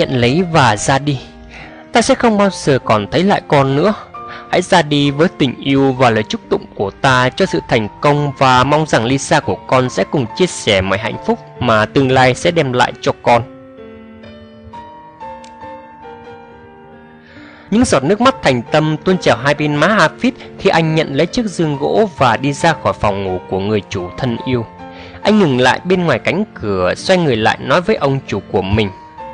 nhận lấy và ra đi. Ta sẽ không bao giờ còn thấy lại con nữa. Hãy ra đi với tình yêu và lời chúc tụng của ta cho sự thành công, và mong rằng Lisa của con sẽ cùng chia sẻ mọi hạnh phúc mà tương lai sẽ đem lại cho con. Những giọt nước mắt thành tâm tuôn trào hai bên má Hafid khi anh nhận lấy chiếc giường gỗ và đi ra khỏi phòng ngủ của người chủ thân yêu. Anh ngừng lại bên ngoài cánh cửa, xoay người lại nói với ông chủ của mình: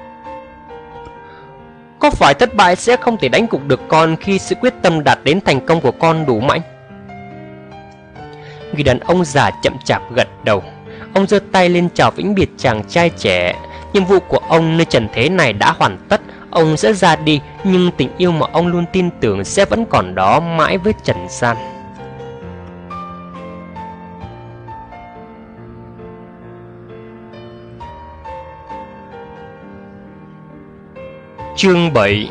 có phải thất bại sẽ không thể đánh gục được con khi sự quyết tâm đạt đến thành công của con đủ mạnh? Người đàn ông già chậm chạp gật đầu. Ông giơ tay lên chào vĩnh biệt chàng trai trẻ. Nhiệm vụ của ông nơi trần thế này đã hoàn tất. Ông sẽ ra đi, nhưng tình yêu mà ông luôn tin tưởng sẽ vẫn còn đó mãi với trần gian. Chương 7.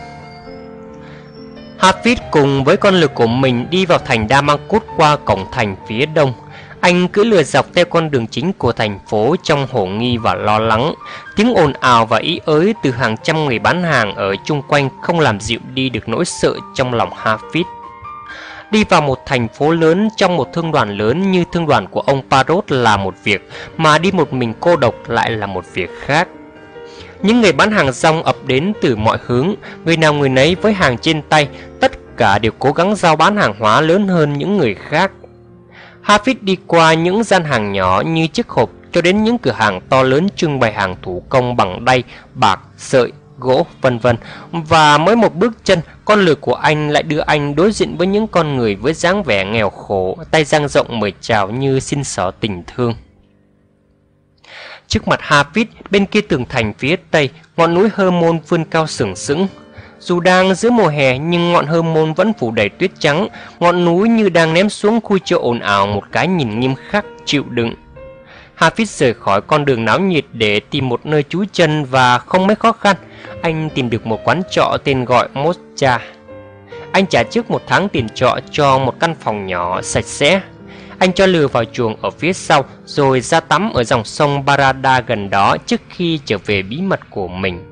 Hafid cùng với con lực của mình đi vào thành Damascus qua cổng thành phía đông. Anh cứ lừa dọc theo con đường chính của thành phố trong hổ nghi và lo lắng. Tiếng ồn ào và ý ới từ hàng trăm người bán hàng ở chung quanh không làm dịu đi được nỗi sợ trong lòng Hafid. Đi vào một thành phố lớn trong một thương đoàn lớn như thương đoàn của ông Parrot là một việc, mà đi một mình cô độc lại là một việc khác. Những người bán hàng rong ập đến từ mọi hướng, người nào người nấy với hàng trên tay, tất cả đều cố gắng giao bán hàng hóa lớn hơn những người khác. Hafid đi qua những gian hàng nhỏ như chiếc hộp cho đến những cửa hàng to lớn trưng bày hàng thủ công bằng đay, bạc, sợi, gỗ, vân vân. Và mới một bước chân, con lừa của anh lại đưa anh đối diện với những con người với dáng vẻ nghèo khổ, tay dang rộng mời chào như xin xỏ tình thương. Trước mặt Hafid, bên kia tường thành phía tây, ngọn núi Hermon vươn cao sừng sững. Dù đang giữa mùa hè nhưng ngọn Hermon vẫn phủ đầy tuyết trắng. Ngọn núi như đang ném xuống khu chợ ồn ào một cái nhìn nghiêm khắc, chịu đựng. Hafid rời khỏi con đường náo nhiệt để tìm một nơi trú chân, và không mấy khó khăn, anh tìm được một quán trọ tên gọi Moscha. Anh trả trước 1 tháng tiền trọ cho một căn phòng nhỏ sạch sẽ. Anh cho lừa vào chuồng ở phía sau, rồi ra tắm ở dòng sông Barada gần đó trước khi trở về bí mật của mình.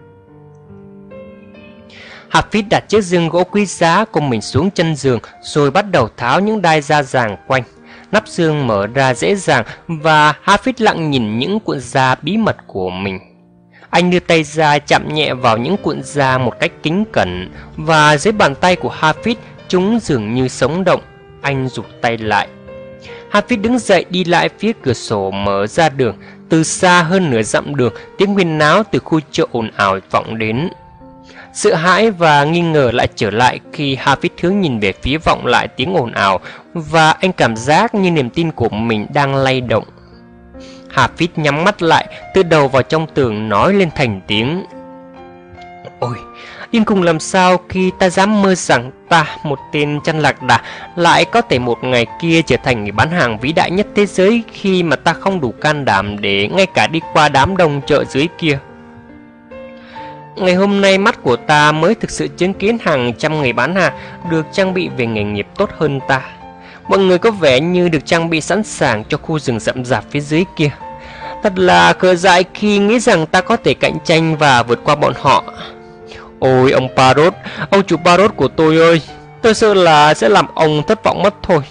Hafid đặt chiếc giường gỗ quý giá của mình xuống chân giường, rồi bắt đầu tháo những đai da giàng quanh. Nắp giường mở ra dễ dàng, và Hafid lặng nhìn những cuộn da bí mật của mình. Anh đưa tay ra chạm nhẹ vào những cuộn da một cách kính cẩn, và dưới bàn tay của Hafid, chúng dường như sống động. Anh rụt tay lại. Hafid đứng dậy đi lại phía cửa sổ mở ra đường. Từ xa hơn nửa dặm đường, tiếng huyên náo từ khu chợ ồn ào vọng đến. Sợ hãi và nghi ngờ lại trở lại khi Hafid hướng nhìn về phía vọng lại tiếng ồn ào, và anh cảm giác như niềm tin của mình đang lay động. Hafid nhắm mắt lại, từ đầu vào trong tường nói lên thành tiếng: ôi, điên khùng làm sao khi ta dám mơ rằng ta, một tên chăn lạc đà, lại có thể một ngày kia trở thành người bán hàng vĩ đại nhất thế giới, khi mà ta không đủ can đảm để ngay cả đi qua đám đông chợ dưới kia. Ngày hôm nay mắt của ta mới thực sự chứng kiến hàng trăm người bán hàng được trang bị về nghề nghiệp tốt hơn ta. Mọi người có vẻ như được trang bị sẵn sàng cho khu rừng rậm rạp phía dưới kia. Thật là khờ dại khi nghĩ rằng ta có thể cạnh tranh và vượt qua bọn họ. Ôi ông Parrot, ông chủ Parrot của tôi ơi, tôi sợ là sẽ làm ông thất vọng mất thôi.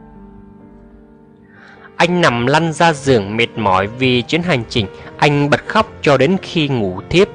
Anh nằm lăn ra giường mệt mỏi vì chuyến hành trình. Anh bật khóc cho đến khi ngủ thiếp.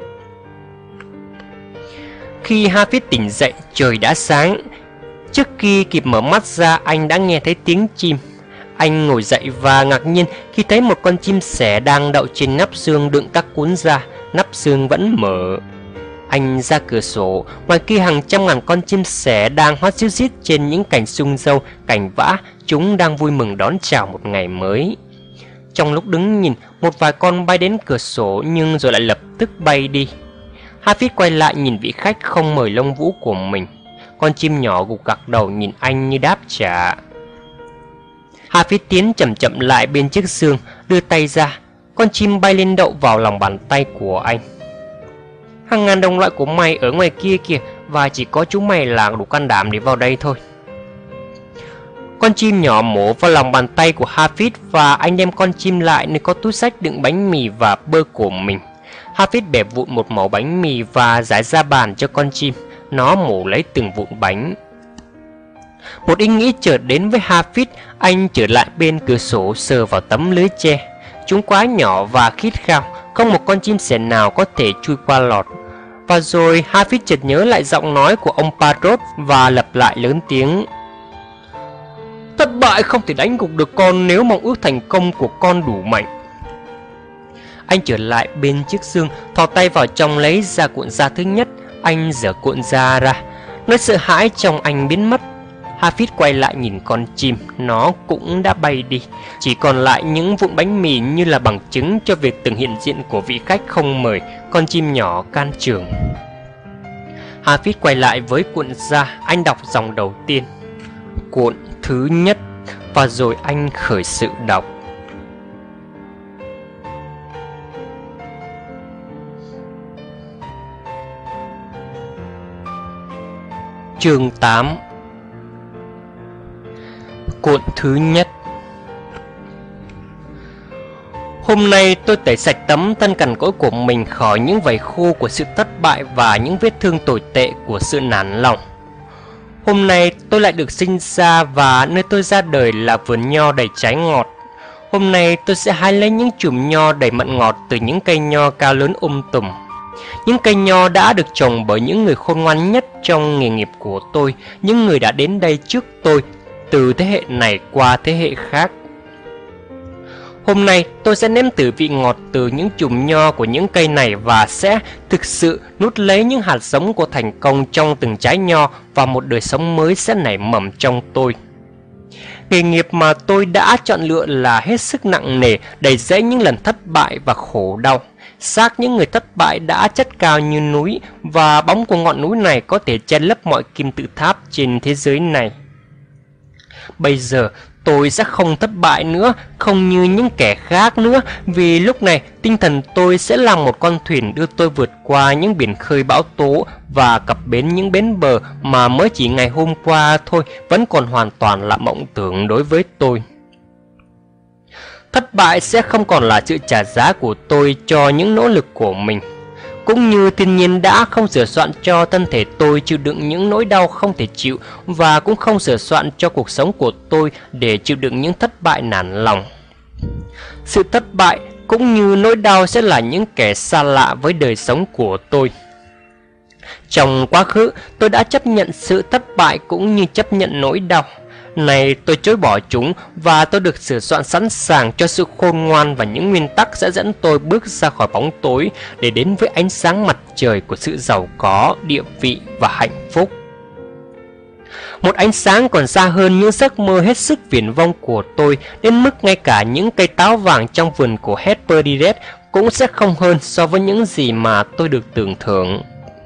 Khi Hafid tỉnh dậy, trời đã sáng. Trước khi kịp mở mắt ra, anh đã nghe thấy tiếng chim. Anh ngồi dậy và ngạc nhiên khi thấy một con chim sẻ đang đậu trên nắp giường đựng các cuốn da. Nắp giường vẫn mở. Anh ra cửa sổ, ngoài kia hàng trăm ngàn con chim sẻ đang hót ríu rít trên những cành sung dâu, cành vã. Chúng đang vui mừng đón chào một ngày mới. Trong lúc đứng nhìn, một vài con bay đến cửa sổ nhưng rồi lại lập tức bay đi. Hafid quay lại nhìn vị khách không mời lông vũ của mình. Con chim nhỏ gục gặc đầu nhìn anh như đáp trả. Hafid tiến chậm chậm lại bên chiếc giường, đưa tay ra. Con chim bay lên đậu vào lòng bàn tay của anh. Hàng ngàn đồng loại của mày ở ngoài kia kìa, và chỉ có chúng mày là đủ can đảm để vào đây thôi. Con chim nhỏ mổ vào lòng bàn tay của Hafid, và anh đem con chim lại nơi có túi xách đựng bánh mì và bơ của mình. Hafid bẻ vụn một mẩu bánh mì và rải ra bàn cho con chim. Nó mổ lấy từng vụn bánh. Một ý nghĩ chợt đến với Hafid. Anh trở lại bên cửa sổ sờ vào tấm lưới tre. Chúng quá nhỏ và khít khao, không một con chim sẻ nào có thể chui qua lọt. Và rồi Hafid chợt nhớ lại giọng nói của ông Parrot và lặp lại lớn tiếng: thất bại không thể đánh gục được con nếu mong ước thành công của con đủ mạnh. Anh trở lại bên chiếc giường, thò tay vào trong lấy ra cuộn da thứ nhất. Anh giở cuộn da ra. Nỗi sợ hãi trong anh biến mất. Hafid quay lại nhìn con chim. Nó cũng đã bay đi. Chỉ còn lại những vụn bánh mì như là bằng chứng cho việc từng hiện diện của vị khách không mời, con chim nhỏ can trường. Hafid quay lại với cuộn da. Anh đọc dòng đầu tiên, cuộn thứ nhất, và rồi anh khởi sự đọc. Chương 8. Cuộn thứ nhất. Hôm nay tôi tẩy sạch tấm thân cằn cỗi của mình khỏi những vảy khô của sự thất bại và những vết thương tồi tệ của sự nản lòng. Hôm nay tôi lại được sinh ra và nơi tôi ra đời là vườn nho đầy trái ngọt. Hôm nay tôi sẽ hái lấy những chùm nho đầy mận ngọt từ những cây nho cao lớn tùm. Những cây nho đã được trồng bởi những người khôn ngoan nhất trong nghề nghiệp của tôi, những người đã đến đây trước tôi, từ thế hệ này qua thế hệ khác. Hôm nay tôi sẽ nếm thử vị ngọt từ những chùm nho của những cây này và sẽ thực sự nuốt lấy những hạt giống của thành công trong từng trái nho, và một đời sống mới sẽ nảy mầm trong tôi. Nghề nghiệp mà tôi đã chọn lựa là hết sức nặng nề, đầy rẫy những lần thất bại và khổ đau. Xác những người thất bại đã chất cao như núi, và bóng của ngọn núi này có thể che lấp mọi kim tự tháp trên thế giới này. Bây giờ tôi sẽ không thất bại nữa, không như những kẻ khác nữa, vì lúc này tinh thần tôi sẽ là một con thuyền đưa tôi vượt qua những biển khơi bão tố và cập bến những bến bờ mà mới chỉ ngày hôm qua thôi vẫn còn hoàn toàn là mộng tưởng đối với tôi. Thất bại sẽ không còn là sự trả giá của tôi cho những nỗ lực của mình. Cũng như thiên nhiên đã không sửa soạn cho thân thể tôi chịu đựng những nỗi đau không thể chịu, và cũng không sửa soạn cho cuộc sống của tôi để chịu đựng những thất bại nản lòng. Sự thất bại cũng như nỗi đau sẽ là những kẻ xa lạ với đời sống của tôi. Trong quá khứ, tôi đã chấp nhận sự thất bại cũng như chấp nhận nỗi đau. Này tôi chối bỏ chúng, và tôi được sửa soạn sẵn sàng cho sự khôn ngoan và những nguyên tắc sẽ dẫn tôi bước ra khỏi bóng tối để đến với ánh sáng mặt trời của sự giàu có, địa vị và hạnh phúc. Một ánh sáng còn xa hơn những giấc mơ hết sức viển vông của tôi, đến mức ngay cả những cây táo vàng trong vườn của Hesperides cũng sẽ không hơn so với những gì mà tôi được tưởng thưởng.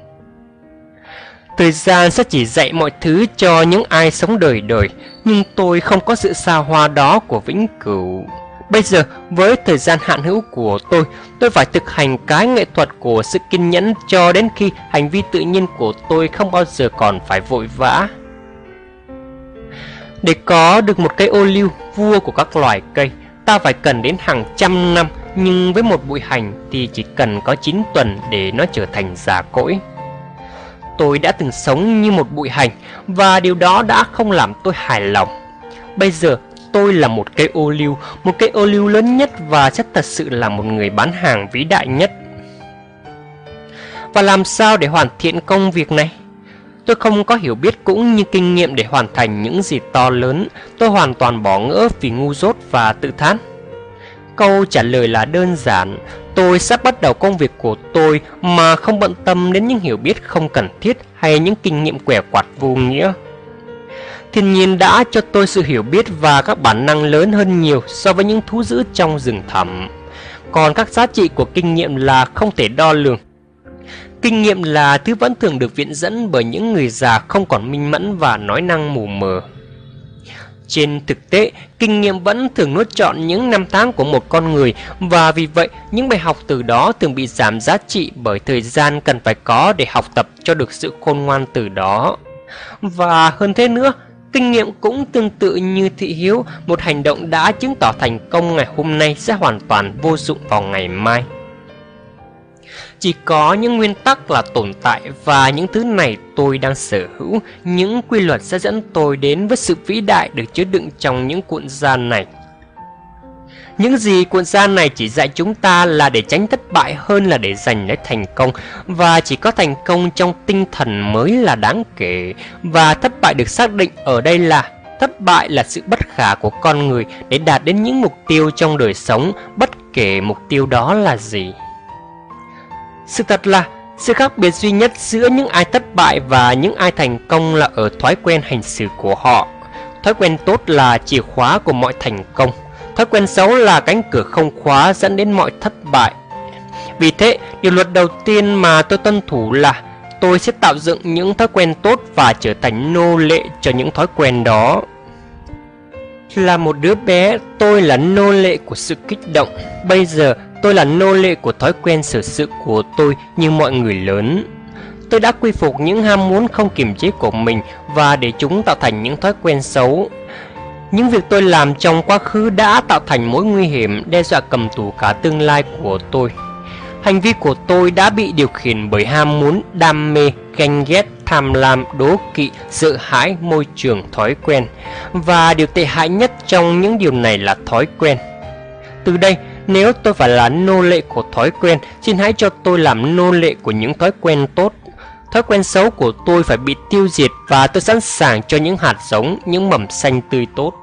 Thời gian sẽ chỉ dạy mọi thứ cho những ai sống đời đời, nhưng tôi không có sự xa hoa đó của vĩnh cửu. Bây giờ, với thời gian hạn hữu của tôi phải thực hành cái nghệ thuật của sự kiên nhẫn cho đến khi hành vi tự nhiên của tôi không bao giờ còn phải vội vã. Để có được một cây ô liu, vua của các loài cây, ta phải cần đến hàng trăm năm, nhưng với một bụi hành thì chỉ cần có 9 tuần để nó trở thành già cỗi. Tôi đã từng sống như một bụi hành, và điều đó đã không làm tôi hài lòng. Bây giờ tôi là một cây ô liu lớn nhất, và sẽ thật sự là một người bán hàng vĩ đại nhất. Và làm sao để hoàn thiện công việc này? Tôi không có hiểu biết cũng như kinh nghiệm để hoàn thành những gì to lớn. Tôi hoàn toàn bỏ ngỡ vì ngu dốt và tự thán. Câu trả lời là đơn giản. Tôi sắp bắt đầu công việc của tôi mà không bận tâm đến những hiểu biết không cần thiết hay những kinh nghiệm quẻ quạt vô nghĩa. Thiên nhiên đã cho tôi sự hiểu biết và các bản năng lớn hơn nhiều so với những thú dữ trong rừng thẳm. Còn các giá trị của kinh nghiệm là không thể đo lường. Kinh nghiệm là thứ vẫn thường được viện dẫn bởi những người già không còn minh mẫn và nói năng mù mờ. Trên thực tế, kinh nghiệm vẫn thường nuốt trọn những năm tháng của một con người, và vì vậy những bài học từ đó thường bị giảm giá trị bởi thời gian cần phải có để học tập cho được sự khôn ngoan từ đó. Và hơn thế nữa, kinh nghiệm cũng tương tự như thị hiếu, một hành động đã chứng tỏ thành công ngày hôm nay sẽ hoàn toàn vô dụng vào ngày mai. Chỉ có những nguyên tắc là tồn tại và những thứ này tôi đang sở hữu. Những quy luật sẽ dẫn tôi đến với sự vĩ đại được chứa đựng trong những cuộn da này. Những gì cuộn da này chỉ dạy chúng ta là để tránh thất bại hơn là để giành lấy thành công. Và chỉ có thành công trong tinh thần mới là đáng kể. Và thất bại được xác định ở đây là thất bại là sự bất khả của con người để đạt đến những mục tiêu trong đời sống, bất kể mục tiêu đó là gì. Sự thật là sự khác biệt duy nhất giữa những ai thất bại và những ai thành công là ở thói quen hành xử của họ. Thói quen tốt là chìa khóa của mọi thành công. Thói quen xấu là cánh cửa không khóa dẫn đến mọi thất bại. Vì thế, điều luật đầu tiên mà tôi tuân thủ là tôi sẽ tạo dựng những thói quen tốt và trở thành nô lệ cho những thói quen đó. Là một đứa bé, tôi là nô lệ của sự kích động. Bây giờ, tôi là nô lệ của thói quen xử sự của tôi như mọi người lớn. Tôi đã quy phục những ham muốn không kiềm chế của mình và để chúng tạo thành những thói quen xấu. Những việc tôi làm trong quá khứ đã tạo thành mối nguy hiểm đe dọa cầm tù cả tương lai của tôi. Hành vi của tôi đã bị điều khiển bởi ham muốn, đam mê, ganh ghét, tham lam, đố kỵ, sợ hãi, môi trường, thói quen. Và điều tệ hại nhất trong những điều này là thói quen. Từ đây, nếu tôi phải là nô lệ của thói quen, xin hãy cho tôi làm nô lệ của những thói quen tốt. Thói quen xấu của tôi phải bị tiêu diệt và tôi sẵn sàng cho những hạt giống, những mầm xanh tươi tốt.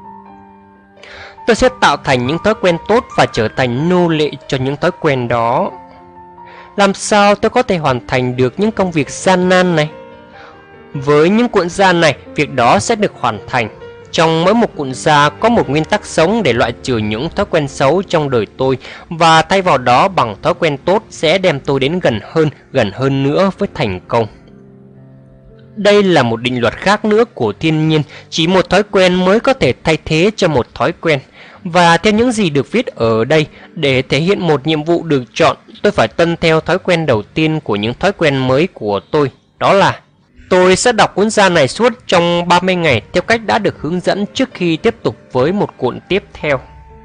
Tôi sẽ tạo thành những thói quen tốt và trở thành nô lệ cho những thói quen đó. Làm sao tôi có thể hoàn thành được những công việc gian nan này? Với những cuộn da này, việc đó sẽ được hoàn thành. Trong mỗi một cuộn da có một nguyên tắc sống để loại trừ những thói quen xấu trong đời tôi và thay vào đó bằng thói quen tốt sẽ đem tôi đến gần hơn nữa với thành công. Đây là một định luật khác nữa của thiên nhiên, chỉ một thói quen mới có thể thay thế cho một thói quen. Và theo những gì được viết ở đây, để thể hiện một nhiệm vụ được chọn, tôi phải tuân theo thói quen đầu tiên của những thói quen mới của tôi. Đó là tôi sẽ đọc cuốn da này suốt trong 30 ngày theo cách đã được hướng dẫn trước khi tiếp tục với một cuộn tiếp theo.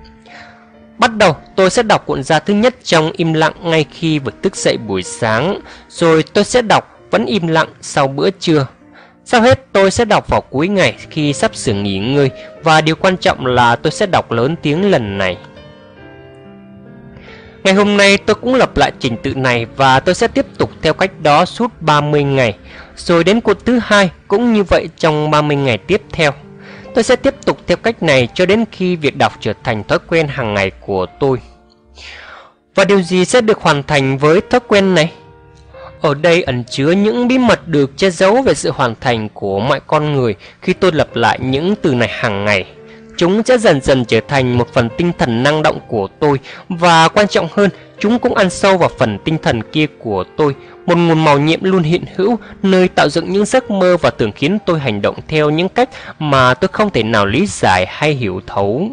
Bắt đầu, tôi sẽ đọc cuộn da thứ nhất trong im lặng ngay khi vừa thức dậy buổi sáng, rồi tôi sẽ đọc vẫn im lặng sau bữa trưa. Sau hết, tôi sẽ đọc vào cuối ngày khi sắp sửa nghỉ ngơi, và điều quan trọng là tôi sẽ đọc lớn tiếng lần này. Ngày hôm nay tôi cũng lặp lại trình tự này và tôi sẽ tiếp tục theo cách đó suốt 30 ngày. Rồi đến cuộn thứ hai cũng như vậy trong 30 ngày tiếp theo. Tôi sẽ tiếp tục theo cách này cho đến khi việc đọc trở thành thói quen hàng ngày của tôi. Và điều gì sẽ được hoàn thành với thói quen này? Ở đây ẩn chứa những bí mật được che giấu về sự hoàn thành của mọi con người khi tôi lặp lại những từ này hàng ngày. Chúng sẽ dần dần trở thành một phần tinh thần năng động của tôi, và quan trọng hơn, chúng cũng ăn sâu vào phần tinh thần kia của tôi, một nguồn màu nhiệm luôn hiện hữu, nơi tạo dựng những giấc mơ và thường khiến tôi hành động theo những cách mà tôi không thể nào lý giải hay hiểu thấu.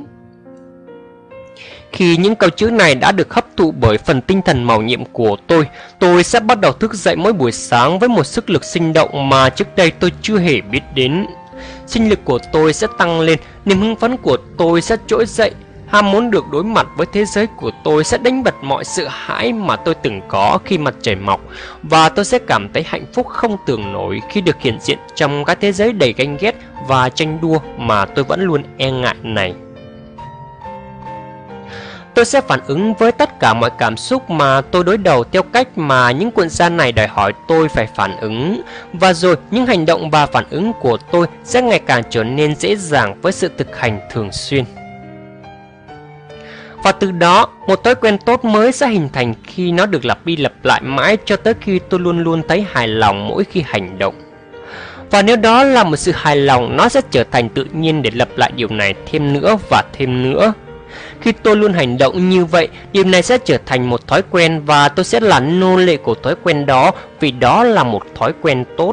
Khi những câu chữ này đã được hấp thụ bởi phần tinh thần màu nhiệm của tôi sẽ bắt đầu thức dậy mỗi buổi sáng với một sức lực sinh động mà trước đây tôi chưa hề biết đến. Sinh lực của tôi sẽ tăng lên, niềm hưng phấn của tôi sẽ trỗi dậy, ham muốn được đối mặt với thế giới của tôi sẽ đánh bật mọi sợ hãi mà tôi từng có khi mặt trời mọc, và tôi sẽ cảm thấy hạnh phúc không tưởng nổi khi được hiện diện trong cái thế giới đầy ganh ghét và tranh đua mà tôi vẫn luôn e ngại này. Tôi sẽ phản ứng với tất cả mọi cảm xúc mà tôi đối đầu theo cách mà những cuộn da này đòi hỏi tôi phải phản ứng. Và rồi những hành động và phản ứng của tôi sẽ ngày càng trở nên dễ dàng với sự thực hành thường xuyên. Và từ đó, một thói quen tốt mới sẽ hình thành khi nó được lặp đi lặp lại mãi cho tới khi tôi luôn luôn thấy hài lòng mỗi khi hành động. Và nếu đó là một sự hài lòng, nó sẽ trở thành tự nhiên để lặp lại điều này thêm nữa và thêm nữa. Khi tôi luôn hành động như vậy, điều này sẽ trở thành một thói quen và tôi sẽ là nô lệ của thói quen đó vì đó là một thói quen tốt.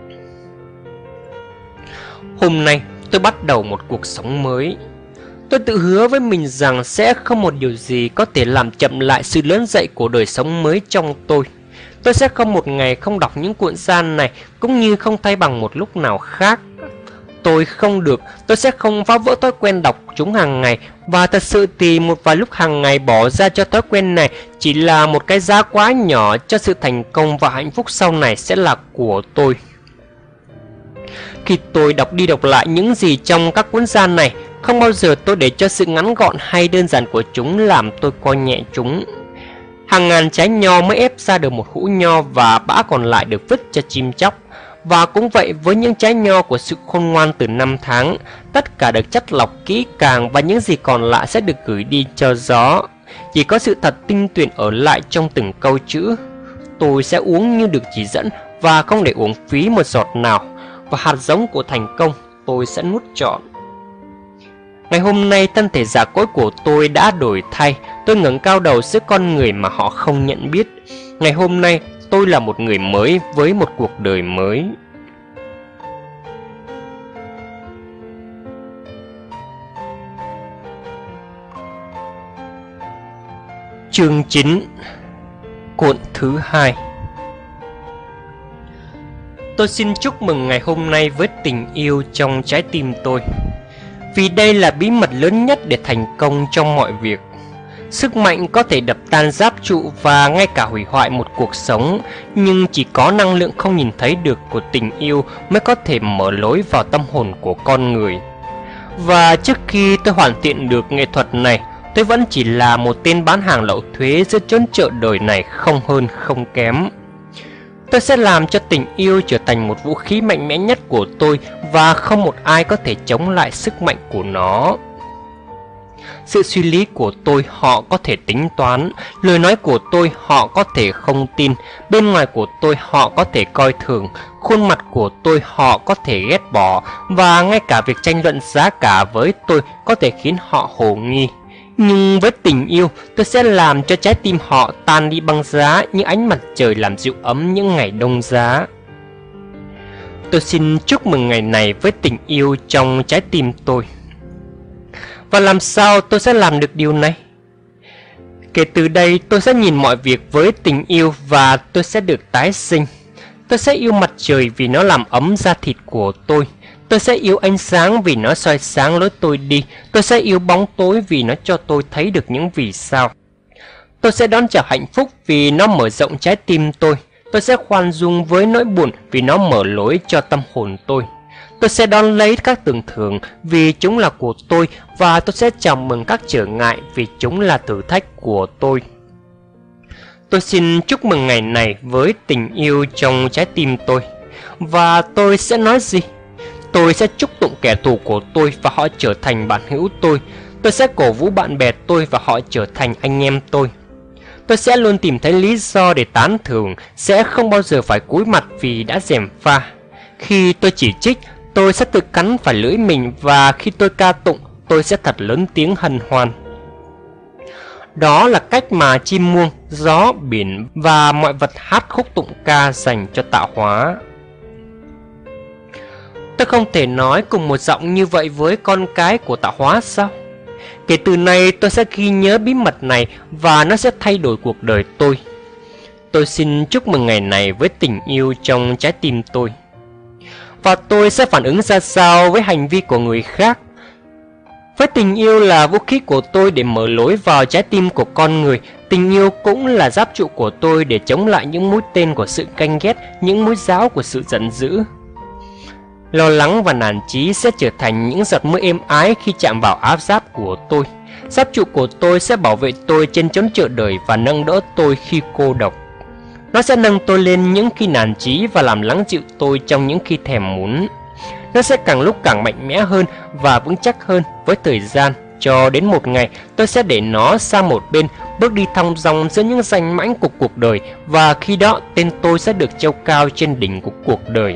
Hôm nay, tôi bắt đầu một cuộc sống mới. Tôi tự hứa với mình rằng sẽ không một điều gì có thể làm chậm lại sự lớn dậy của đời sống mới trong tôi. Tôi sẽ không một ngày không đọc những cuộn da này, cũng như không thay bằng một lúc nào khác. Tôi không được, tôi sẽ không phá vỡ thói quen đọc chúng hàng ngày. Và thật sự thì một vài lúc hàng ngày bỏ ra cho thói quen này chỉ là một cái giá quá nhỏ cho sự thành công và hạnh phúc sau này sẽ là của tôi. Khi tôi đọc đi đọc lại những gì trong các cuốn gia này, không bao giờ tôi để cho sự ngắn gọn hay đơn giản của chúng làm tôi coi nhẹ chúng. Hàng ngàn trái nho mới ép ra được một hũ nho và bã còn lại được vứt cho chim chóc. Và cũng vậy với những trái nho của sự khôn ngoan từ năm tháng, tất cả được chắt lọc kỹ càng và những gì còn lại sẽ được gửi đi cho gió. Chỉ có sự thật tinh tuyển ở lại trong từng câu chữ. Tôi sẽ uống như được chỉ dẫn và không để uống phí một giọt nào. Và hạt giống của thành công tôi sẽ nuốt trọn. Ngày hôm nay thân thể già cỗi của tôi đã đổi thay. Tôi ngẩng cao đầu giữa con người mà họ không nhận biết. Ngày hôm nay tôi là một người mới với một cuộc đời mới. Chương 9. Cuộn thứ 2. Tôi xin chúc mừng ngày hôm nay với tình yêu trong trái tim tôi. Vì đây là bí mật lớn nhất để thành công trong mọi việc. Sức mạnh có thể đập tan giáp trụ và ngay cả hủy hoại một cuộc sống, nhưng chỉ có năng lượng không nhìn thấy được của tình yêu mới có thể mở lối vào tâm hồn của con người. Và trước khi tôi hoàn thiện được nghệ thuật này, tôi vẫn chỉ là một tên bán hàng lậu thuế giữa chốn chợ đời này, không hơn không kém. Tôi sẽ làm cho tình yêu trở thành một vũ khí mạnh mẽ nhất của tôi và không một ai có thể chống lại sức mạnh của nó. Sự suy lý của tôi họ có thể tính toán, lời nói của tôi họ có thể không tin, bên ngoài của tôi họ có thể coi thường, khuôn mặt của tôi họ có thể ghét bỏ, và ngay cả việc tranh luận giá cả với tôi có thể khiến họ hồ nghi. Nhưng với tình yêu, tôi sẽ làm cho trái tim họ tan đi băng giá như ánh mặt trời làm dịu ấm những ngày đông giá. Tôi xin chúc mừng ngày này với tình yêu trong trái tim tôi. Và làm sao tôi sẽ làm được điều này? Kể từ đây tôi sẽ nhìn mọi việc với tình yêu và tôi sẽ được tái sinh. Tôi sẽ yêu mặt trời vì nó làm ấm da thịt của tôi. Tôi sẽ yêu ánh sáng vì nó soi sáng lối tôi đi. Tôi sẽ yêu bóng tối vì nó cho tôi thấy được những vì sao. Tôi sẽ đón chào hạnh phúc vì nó mở rộng trái tim tôi. Tôi sẽ khoan dung với nỗi buồn vì nó mở lối cho tâm hồn tôi. Tôi sẽ đón lấy các tưởng thưởng vì chúng là của tôi, và tôi sẽ chào mừng các trở ngại vì chúng là thử thách của tôi. Tôi xin chúc mừng ngày này với tình yêu trong trái tim tôi. Và tôi sẽ nói gì? Tôi sẽ chúc tụng kẻ thù của tôi và họ trở thành bạn hữu tôi. Tôi sẽ cổ vũ bạn bè tôi và họ trở thành anh em tôi. Tôi sẽ luôn tìm thấy lý do để tán thưởng, sẽ không bao giờ phải cúi mặt vì đã gièm pha. Khi tôi chỉ trích, tôi sẽ tự cắn phải lưỡi mình, và khi tôi ca tụng, tôi sẽ thật lớn tiếng hân hoan. Đó là cách mà chim muông, gió, biển và mọi vật hát khúc tụng ca dành cho tạo hóa. Tôi không thể nói cùng một giọng như vậy với con cái của tạo hóa sao? Kể từ nay tôi sẽ ghi nhớ bí mật này và nó sẽ thay đổi cuộc đời tôi. Tôi xin chúc mừng ngày này với tình yêu trong trái tim tôi. Và tôi sẽ phản ứng ra sao với hành vi của người khác? Với tình yêu là vũ khí của tôi để mở lối vào trái tim của con người, tình yêu cũng là giáp trụ của tôi để chống lại những mũi tên của sự ganh ghét, những mũi giáo của sự giận dữ. Lo lắng và nản chí sẽ trở thành những giọt mưa êm ái khi chạm vào áo giáp của tôi. Giáp trụ của tôi sẽ bảo vệ tôi trên chốn chợ đời và nâng đỡ tôi khi cô độc. Nó sẽ nâng tôi lên những khi nản chí và làm lắng dịu tôi trong những khi thèm muốn. Nó sẽ càng lúc càng mạnh mẽ hơn và vững chắc hơn với thời gian, cho đến một ngày tôi sẽ để nó sang một bên, bước đi thong dong giữa những danh mãnh của cuộc đời, và khi đó tên tôi sẽ được treo cao trên đỉnh của cuộc đời.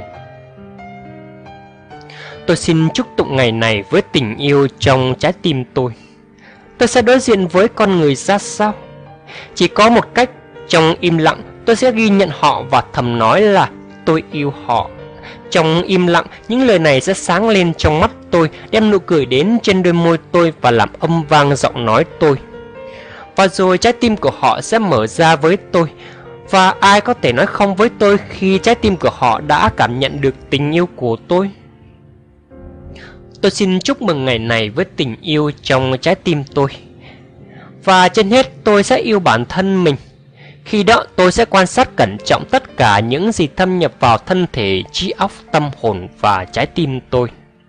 Tôi xin chúc tụng ngày này với tình yêu trong trái tim tôi. Tôi sẽ đối diện với con người ra sao? Chỉ có một cách, trong im lặng tôi sẽ ghi nhận họ và thầm nói là tôi yêu họ. Trong im lặng, những lời này sẽ sáng lên trong mắt tôi, đem nụ cười đến trên đôi môi tôi và làm âm vang giọng nói tôi. Và rồi trái tim của họ sẽ mở ra với tôi. Và ai có thể nói không với tôi khi trái tim của họ đã cảm nhận được tình yêu của tôi? tôi xin chúc mừng ngày này với tình yêu trong trái tim tôi. Và trên hết tôi sẽ yêu bản thân mình. Khi đó tôi sẽ quan sát cẩn trọng tất cả những gì thâm nhập vào thân thể, trí óc, tâm hồn và trái tim tôi.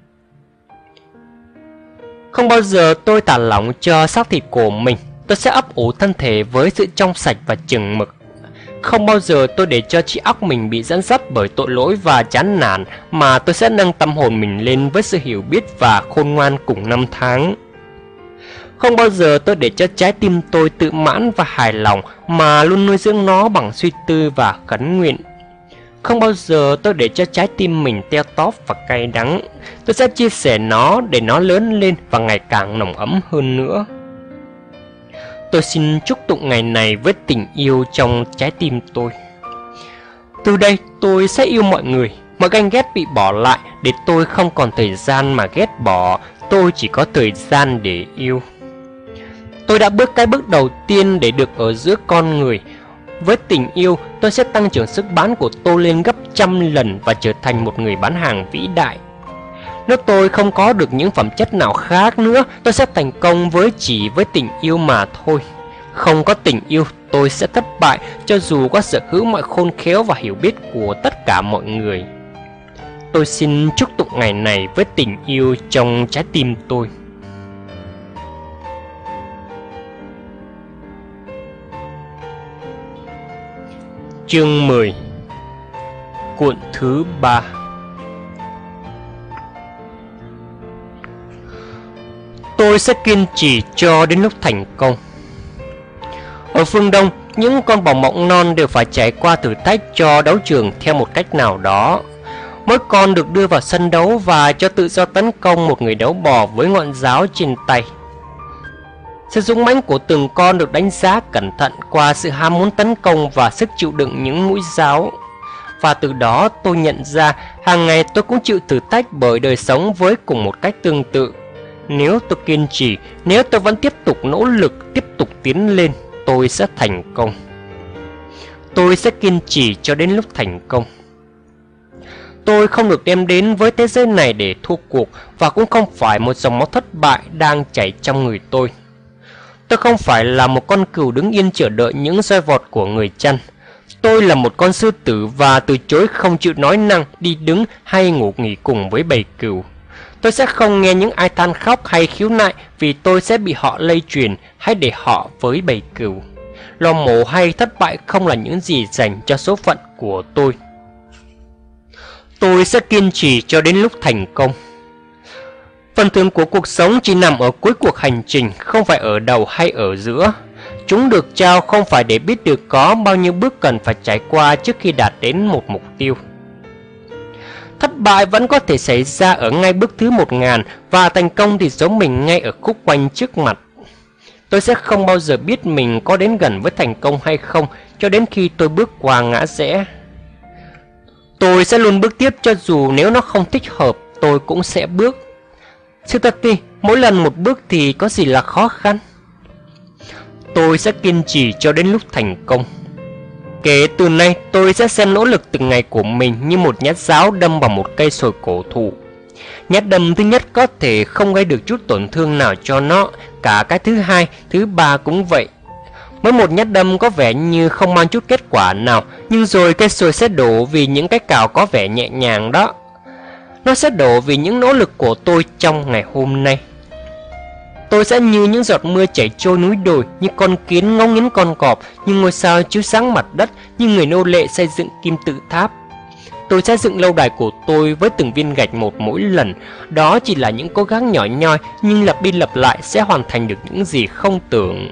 Không bao giờ tôi thả lỏng cho xác thịt của mình. Tôi sẽ ấp ủ thân thể với sự trong sạch và chừng mực. Không bao giờ tôi để cho trí óc mình bị dẫn dắt bởi tội lỗi và chán nản, mà tôi sẽ nâng tâm hồn mình lên với sự hiểu biết và khôn ngoan cùng năm tháng. Không bao giờ tôi để cho trái tim tôi tự mãn và hài lòng, mà luôn nuôi dưỡng nó bằng suy tư và khấn nguyện. Không bao giờ tôi để cho trái tim mình teo tóp và cay đắng. Tôi sẽ chia sẻ nó để nó lớn lên và ngày càng nồng ấm hơn nữa. Tôi xin chúc tụng ngày này với tình yêu trong trái tim tôi. Từ đây tôi sẽ yêu mọi người. Mọi ganh ghét bị bỏ lại để tôi không còn thời gian mà ghét bỏ. Tôi chỉ có thời gian để yêu. Tôi đã bước cái bước đầu tiên để được ở giữa con người. Với tình yêu, tôi sẽ tăng trưởng sức bán của tôi lên gấp trăm lần và trở thành một người bán hàng vĩ đại. Nếu tôi không có được những phẩm chất nào khác nữa, tôi sẽ thành công chỉ với tình yêu mà thôi. Không có tình yêu, tôi sẽ thất bại cho dù có sở hữu mọi khôn khéo và hiểu biết của tất cả mọi người. Tôi xin chúc tụng ngày này với tình yêu trong trái tim tôi. Chương 10. Cuộn thứ 3. Tôi sẽ kiên trì cho đến lúc thành công. Ở phương Đông, những con bò mộng non đều phải trải qua thử thách cho đấu trường theo một cách nào đó. Mỗi con được đưa vào sân đấu và cho tự do tấn công một người đấu bò với ngọn giáo trên tay. Sự dũng mãnh của từng con được đánh giá cẩn thận qua sự ham muốn tấn công và sức chịu đựng những mũi giáo. Và từ đó tôi nhận ra hàng ngày tôi cũng chịu thử thách bởi đời sống với cùng một cách tương tự. Nếu tôi kiên trì, nếu tôi vẫn tiếp tục nỗ lực, tiếp tục tiến lên, tôi sẽ thành công. Tôi sẽ kiên trì cho đến lúc thành công. Tôi không được đem đến với thế giới này để thua cuộc, và cũng không phải một dòng máu thất bại đang chảy trong người tôi. Tôi không phải là một con cừu đứng yên chờ đợi những roi vọt của người chăn. Tôi là một con sư tử và từ chối không chịu nói năng, đi đứng hay ngủ nghỉ cùng với bầy cừu. Tôi sẽ không nghe những ai than khóc hay khiếu nại vì tôi sẽ bị họ lây truyền, hay để họ với bầy cừu. Lo mổ hay thất bại không là những gì dành cho số phận của tôi. Tôi sẽ kiên trì cho đến lúc thành công. Phần thưởng của cuộc sống chỉ nằm ở cuối cuộc hành trình, không phải ở đầu hay ở giữa. Chúng được trao không phải để biết được có bao nhiêu bước cần phải trải qua trước khi đạt đến một mục tiêu. Thất bại vẫn có thể xảy ra ở ngay bước thứ 1000 và thành công thì giấu mình ngay ở khúc quanh trước mặt. Tôi sẽ không bao giờ biết mình có đến gần với thành công hay không cho đến khi tôi bước qua ngã rẽ. Tôi sẽ luôn bước tiếp cho dù nếu nó không thích hợp, tôi cũng sẽ bước. Sự thật thì mỗi lần một bước thì có gì là khó khăn. Tôi sẽ kiên trì cho đến lúc thành công. Kể từ nay tôi sẽ xem nỗ lực từng ngày của mình như một nhát giáo đâm vào một cây sồi cổ thụ. Nhát đâm thứ nhất có thể không gây được chút tổn thương nào cho nó, cả cái thứ hai, thứ ba cũng vậy. Mỗi một nhát đâm có vẻ như không mang chút kết quả nào, nhưng rồi cây sồi sẽ đổ vì những cái cào có vẻ nhẹ nhàng đó. Nó sẽ đổ vì những nỗ lực của tôi trong ngày hôm nay. Tôi sẽ như những giọt mưa chảy trôi núi đồi, như con kiến ngóng nghiến con cọp, như ngôi sao chiếu sáng mặt đất, như người nô lệ xây dựng kim tự tháp. Tôi sẽ dựng lâu đài của tôi với từng viên gạch một mỗi lần. Đó chỉ là những cố gắng nhỏ nhoi, nhưng lặp đi lặp lại sẽ hoàn thành được những gì không tưởng.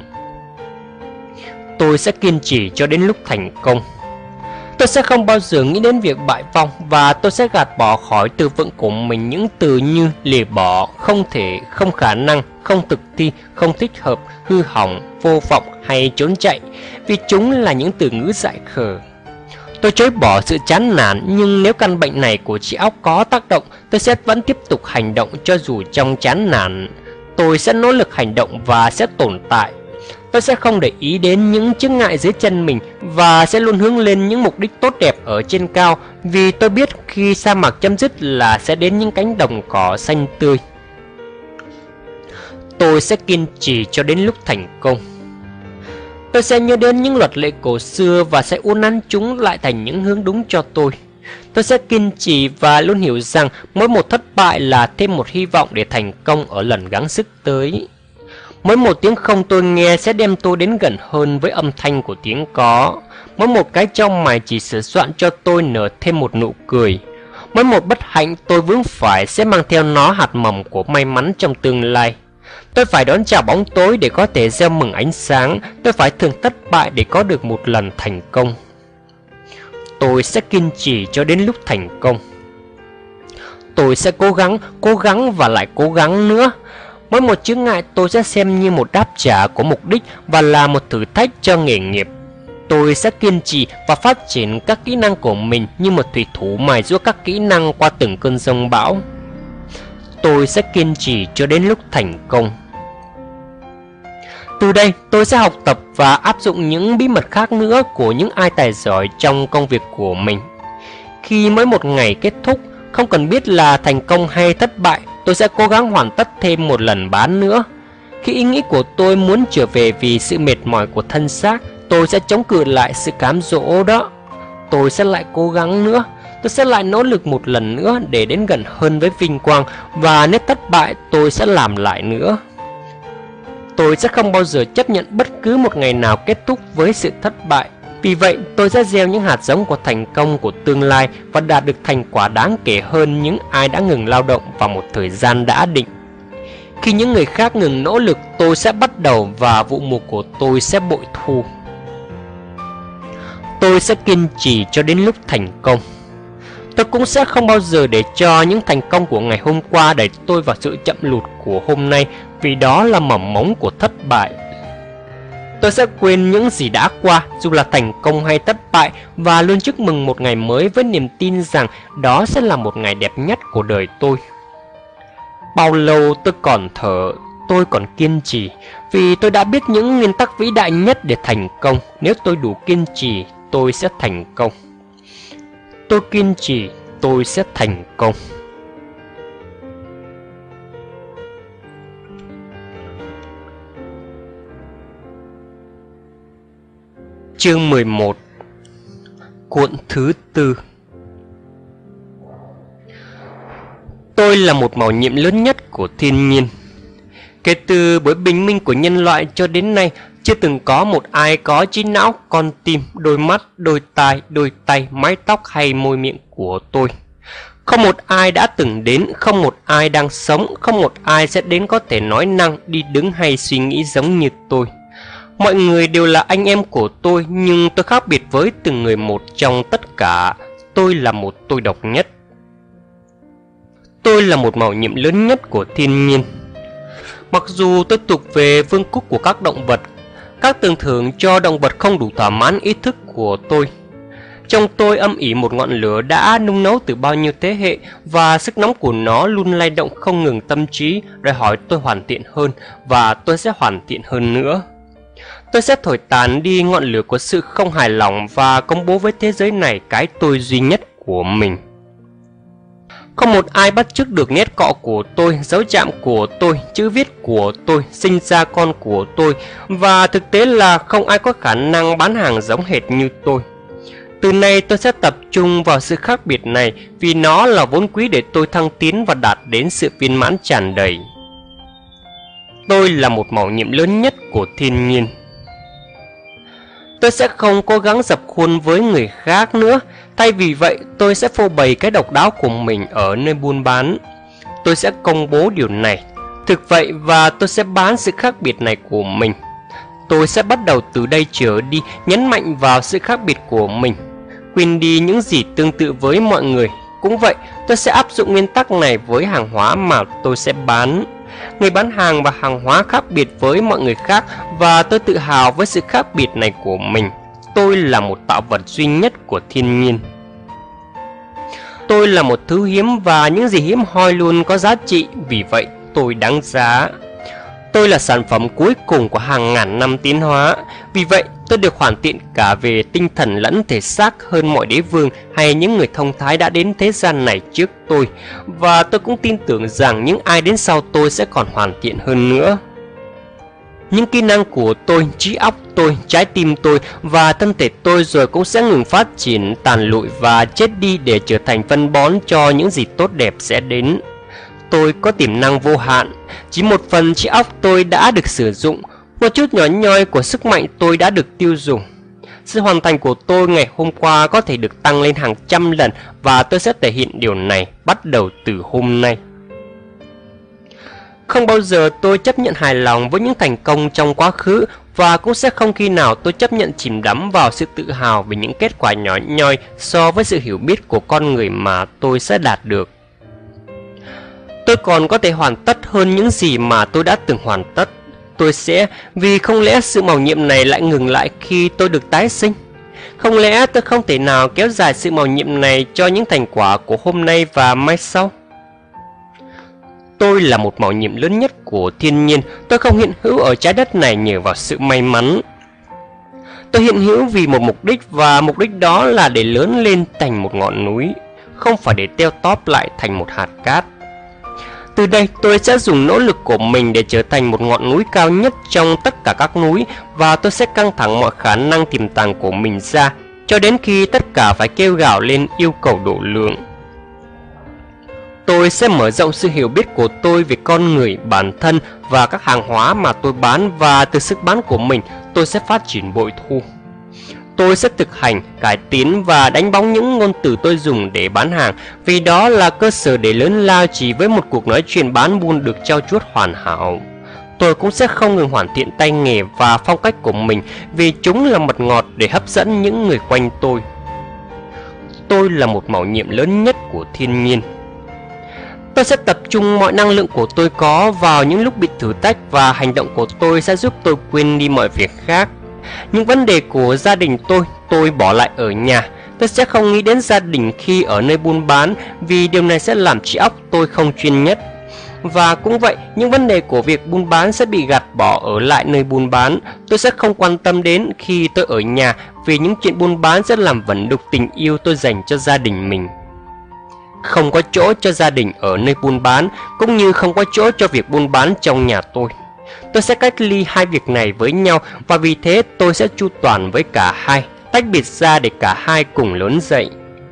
Tôi sẽ kiên trì cho đến lúc thành công. Tôi sẽ không bao giờ nghĩ đến việc bại vong, và tôi sẽ gạt bỏ khỏi từ vựng của mình những từ như lìa bỏ, không thể, không khả năng, không thực thi, không thích hợp, hư hỏng, vô vọng hay trốn chạy, vì chúng là những từ ngữ dại khờ. Tôi chối bỏ sự chán nản, nhưng nếu căn bệnh này của trí óc có tác động, tôi sẽ vẫn tiếp tục hành động cho dù trong chán nản. Tôi sẽ nỗ lực hành động và sẽ tồn tại. Tôi sẽ không để ý đến những chướng ngại dưới chân mình và sẽ luôn hướng lên những mục đích tốt đẹp ở trên cao, vì tôi biết khi sa mạc chấm dứt là sẽ đến những cánh đồng cỏ xanh tươi. Tôi sẽ kiên trì cho đến lúc thành công. Tôi sẽ nhớ đến những luật lệ cổ xưa và sẽ uốn nắn chúng lại thành những hướng đúng cho tôi. Tôi sẽ kiên trì và luôn hiểu rằng mỗi một thất bại là thêm một hy vọng để thành công ở lần gắng sức tới. Mỗi một tiếng không tôi nghe sẽ đem tôi đến gần hơn với âm thanh của tiếng có. Mỗi một cái trong mày chỉ sửa soạn cho tôi nở thêm một nụ cười. Mỗi một bất hạnh tôi vướng phải sẽ mang theo nó hạt mầm của may mắn trong tương lai. Tôi phải đón chào bóng tối để có thể gieo mừng ánh sáng. Tôi phải thường thất bại để có được một lần thành công. Tôi sẽ kiên trì cho đến lúc thành công. Tôi sẽ cố gắng và lại cố gắng nữa. Mỗi một chướng ngại tôi sẽ xem như một đáp trả của mục đích và là một thử thách cho nghề nghiệp. Tôi sẽ kiên trì và phát triển các kỹ năng của mình như một thủy thủ mài giũa các kỹ năng qua từng cơn giông bão. Tôi sẽ kiên trì cho đến lúc thành công. Từ đây, tôi sẽ học tập và áp dụng những bí mật khác nữa của những ai tài giỏi trong công việc của mình. Khi mỗi một ngày kết thúc, không cần biết là thành công hay thất bại, tôi sẽ cố gắng hoàn tất thêm một lần bán nữa. Khi ý nghĩ của tôi muốn trở về vì sự mệt mỏi của thân xác, tôi sẽ chống cự lại sự cám dỗ đó. Tôi sẽ lại cố gắng nữa. Tôi sẽ lại nỗ lực một lần nữa để đến gần hơn với vinh quang. Và nếu thất bại, tôi sẽ làm lại nữa. Tôi sẽ không bao giờ chấp nhận bất cứ một ngày nào kết thúc với sự thất bại. Vì vậy, tôi sẽ gieo những hạt giống của thành công của tương lai và đạt được thành quả đáng kể hơn những ai đã ngừng lao động vào một thời gian đã định. Khi những người khác ngừng nỗ lực, tôi sẽ bắt đầu và vụ mùa của tôi sẽ bội thu. Tôi sẽ kiên trì cho đến lúc thành công. Tôi cũng sẽ không bao giờ để cho những thành công của ngày hôm qua đẩy tôi vào sự chậm lụt của hôm nay, vì đó là mầm mống của thất bại. Tôi sẽ quên những gì đã qua, dù là thành công hay thất bại, và luôn chúc mừng một ngày mới với niềm tin rằng đó sẽ là một ngày đẹp nhất của đời tôi. Bao lâu tôi còn thở, tôi còn kiên trì, vì tôi đã biết những nguyên tắc vĩ đại nhất để thành công. Nếu tôi đủ kiên trì, tôi sẽ thành công. Tôi kiên trì, tôi sẽ thành công. Chương 11. Cuộn thứ tư. Tôi là một mầu nhiệm lớn nhất của thiên nhiên. Kể từ buổi bình minh của nhân loại cho đến nay, chưa từng có một ai có trí não, con tim, đôi mắt, đôi tai, đôi tay, mái tóc hay môi miệng của tôi. Không một ai đã từng đến, không một ai đang sống, không một ai sẽ đến có thể nói năng, đi đứng hay suy nghĩ giống như tôi. Mọi người đều là anh em của tôi, nhưng tôi khác biệt với từng người một trong tất cả. Tôi là một tôi độc nhất. Tôi là một mầu nhiệm lớn nhất của thiên nhiên. Mặc dù tôi thuộc về vương quốc của các động vật, các tưởng thưởng cho động vật không đủ thỏa mãn ý thức của tôi. Trong tôi âm ỉ một ngọn lửa đã nung nấu từ bao nhiêu thế hệ, và sức nóng của nó luôn lay động không ngừng tâm trí, đòi hỏi tôi hoàn thiện hơn, và tôi sẽ hoàn thiện hơn nữa. Tôi sẽ thổi tàn đi ngọn lửa của sự không hài lòng và công bố với thế giới này cái tôi duy nhất của mình. Không một ai bắt chước được nét cọ của tôi, dấu chạm của tôi, chữ viết của tôi, sinh ra con của tôi, và thực tế là không ai có khả năng bán hàng giống hệt như tôi. Từ nay tôi sẽ tập trung vào sự khác biệt này, vì nó là vốn quý để tôi thăng tiến và đạt đến sự viên mãn tràn đầy. Tôi là một mầu nhiệm lớn nhất của thiên nhiên. Tôi sẽ không cố gắng dập khuôn với người khác nữa. Thay vì vậy, tôi sẽ phô bày cái độc đáo của mình ở nơi buôn bán. Tôi sẽ công bố điều này. Thực vậy, và tôi sẽ bán sự khác biệt này của mình. Tôi sẽ bắt đầu từ đây trở đi, nhấn mạnh vào sự khác biệt của mình, quên đi những gì tương tự với mọi người. Cũng vậy, tôi sẽ áp dụng nguyên tắc này với hàng hóa mà tôi sẽ bán. Người bán hàng và hàng hóa khác biệt với mọi người khác, và tôi tự hào với sự khác biệt này của mình. Tôi là một tạo vật duy nhất của thiên nhiên. Tôi là một thứ hiếm, và những gì hiếm hoi luôn có giá trị, vì vậy tôi đáng giá. Tôi là sản phẩm cuối cùng của hàng ngàn năm tiến hóa, vì vậy tôi được hoàn thiện cả về tinh thần lẫn thể xác hơn mọi đế vương hay những người thông thái đã đến thế gian này trước tôi, và tôi cũng tin tưởng rằng những ai đến sau tôi sẽ còn hoàn thiện hơn nữa. Những kỹ năng của tôi, trí óc tôi, trái tim tôi và thân thể tôi rồi cũng sẽ ngừng phát triển, tàn lụi và chết đi để trở thành phân bón cho những gì tốt đẹp sẽ đến. Tôi có tiềm năng vô hạn, chỉ một phần trí óc tôi đã được sử dụng, một chút nhỏ nhoi của sức mạnh tôi đã được tiêu dùng. Sự hoàn thành của tôi ngày hôm qua có thể được tăng lên hàng trăm lần và tôi sẽ thể hiện điều này bắt đầu từ hôm nay. Không bao giờ tôi chấp nhận hài lòng với những thành công trong quá khứ và cũng sẽ không khi nào tôi chấp nhận chìm đắm vào sự tự hào về những kết quả nhỏ nhoi so với sự hiểu biết của con người mà tôi sẽ đạt được. Tôi còn có thể hoàn tất hơn những gì mà tôi đã từng hoàn tất. Tôi sẽ, vì không lẽ sự mầu nhiệm này lại ngừng lại khi tôi được tái sinh? Không lẽ tôi không thể nào kéo dài sự mầu nhiệm này cho những thành quả của hôm nay và mai sau? Tôi là một mầu nhiệm lớn nhất của thiên nhiên. Tôi không hiện hữu ở trái đất này nhờ vào sự may mắn. Tôi hiện hữu vì một mục đích, và mục đích đó là để lớn lên thành một ngọn núi, không phải để teo tóp lại thành một hạt cát. Từ đây tôi sẽ dùng nỗ lực của mình để trở thành một ngọn núi cao nhất trong tất cả các núi, và tôi sẽ căng thẳng mọi khả năng tiềm tàng của mình ra cho đến khi tất cả phải kêu gào lên yêu cầu độ lượng. Tôi sẽ mở rộng sự hiểu biết của tôi về con người, bản thân và các hàng hóa mà tôi bán, và từ sức bán của mình tôi sẽ phát triển bội thu. Tôi sẽ thực hành, cải tiến và đánh bóng những ngôn từ tôi dùng để bán hàng, vì đó là cơ sở để lớn lao chỉ với một cuộc nói chuyện bán buôn được trau chuốt hoàn hảo. Tôi cũng sẽ không ngừng hoàn thiện tay nghề và phong cách của mình, vì chúng là mật ngọt để hấp dẫn những người quanh tôi. Tôi là một mầu nhiệm lớn nhất của thiên nhiên. Tôi sẽ tập trung mọi năng lượng của tôi có vào những lúc bị thử thách, và hành động của tôi sẽ giúp tôi quên đi mọi việc khác. Những vấn đề của gia đình tôi bỏ lại ở nhà. Tôi sẽ không nghĩ đến gia đình khi ở nơi buôn bán, vì điều này sẽ làm trí óc tôi không chuyên nhất. Và cũng vậy, những vấn đề của việc buôn bán sẽ bị gạt bỏ ở lại nơi buôn bán. Tôi sẽ không quan tâm đến khi tôi ở nhà, vì những chuyện buôn bán sẽ làm vẩn đục tình yêu tôi dành cho gia đình mình. Không có chỗ cho gia đình ở nơi buôn bán, cũng như không có chỗ cho việc buôn bán trong nhà tôi. Tôi sẽ cách ly hai việc này với nhau, và vì thế tôi sẽ chu toàn với cả hai, tách biệt ra để cả hai cùng lớn dậy.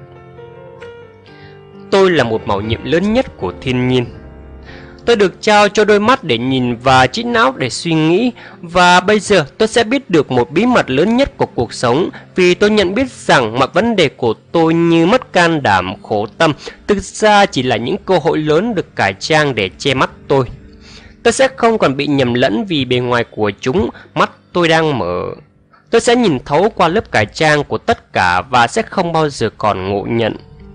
Tôi là một mầu nhiệm lớn nhất của thiên nhiên. Tôi được trao cho đôi mắt để nhìn và trí não để suy nghĩ, và bây giờ tôi sẽ biết được một bí mật lớn nhất của cuộc sống, vì tôi nhận biết rằng mọi vấn đề của tôi như mất can đảm, khổ tâm thực ra chỉ là những cơ hội lớn được cải trang để che mắt tôi. Tôi sẽ không còn bị nhầm lẫn vì bề ngoài của chúng, mắt tôi đang mở. Tôi sẽ nhìn thấu qua lớp cải trang của tất cả và sẽ không bao giờ còn ngộ nhận.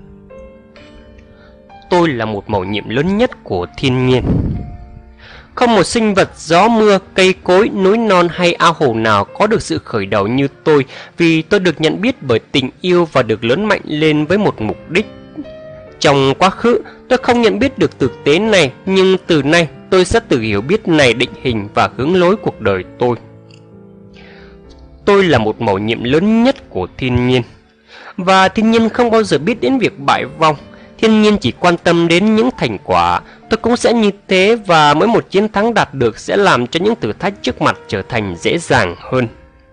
Tôi là một mầu nhiệm lớn nhất của thiên nhiên. Không một sinh vật, gió mưa, cây cối, núi non hay ao hồ nào có được sự khởi đầu như tôi, vì tôi được nhận biết bởi tình yêu và được lớn mạnh lên với một mục đích. Trong quá khứ, tôi không nhận biết được thực tế này, nhưng từ nay tôi sẽ tự hiểu biết này định hình và hướng lối cuộc đời tôi. Tôi là một mầu nhiệm lớn nhất của thiên nhiên. Và thiên nhiên không bao giờ biết đến việc bại vong. Thiên nhiên chỉ quan tâm đến những thành quả. Tôi cũng sẽ như thế, và mỗi một chiến thắng đạt được sẽ làm cho những thử thách trước mặt trở thành dễ dàng hơn.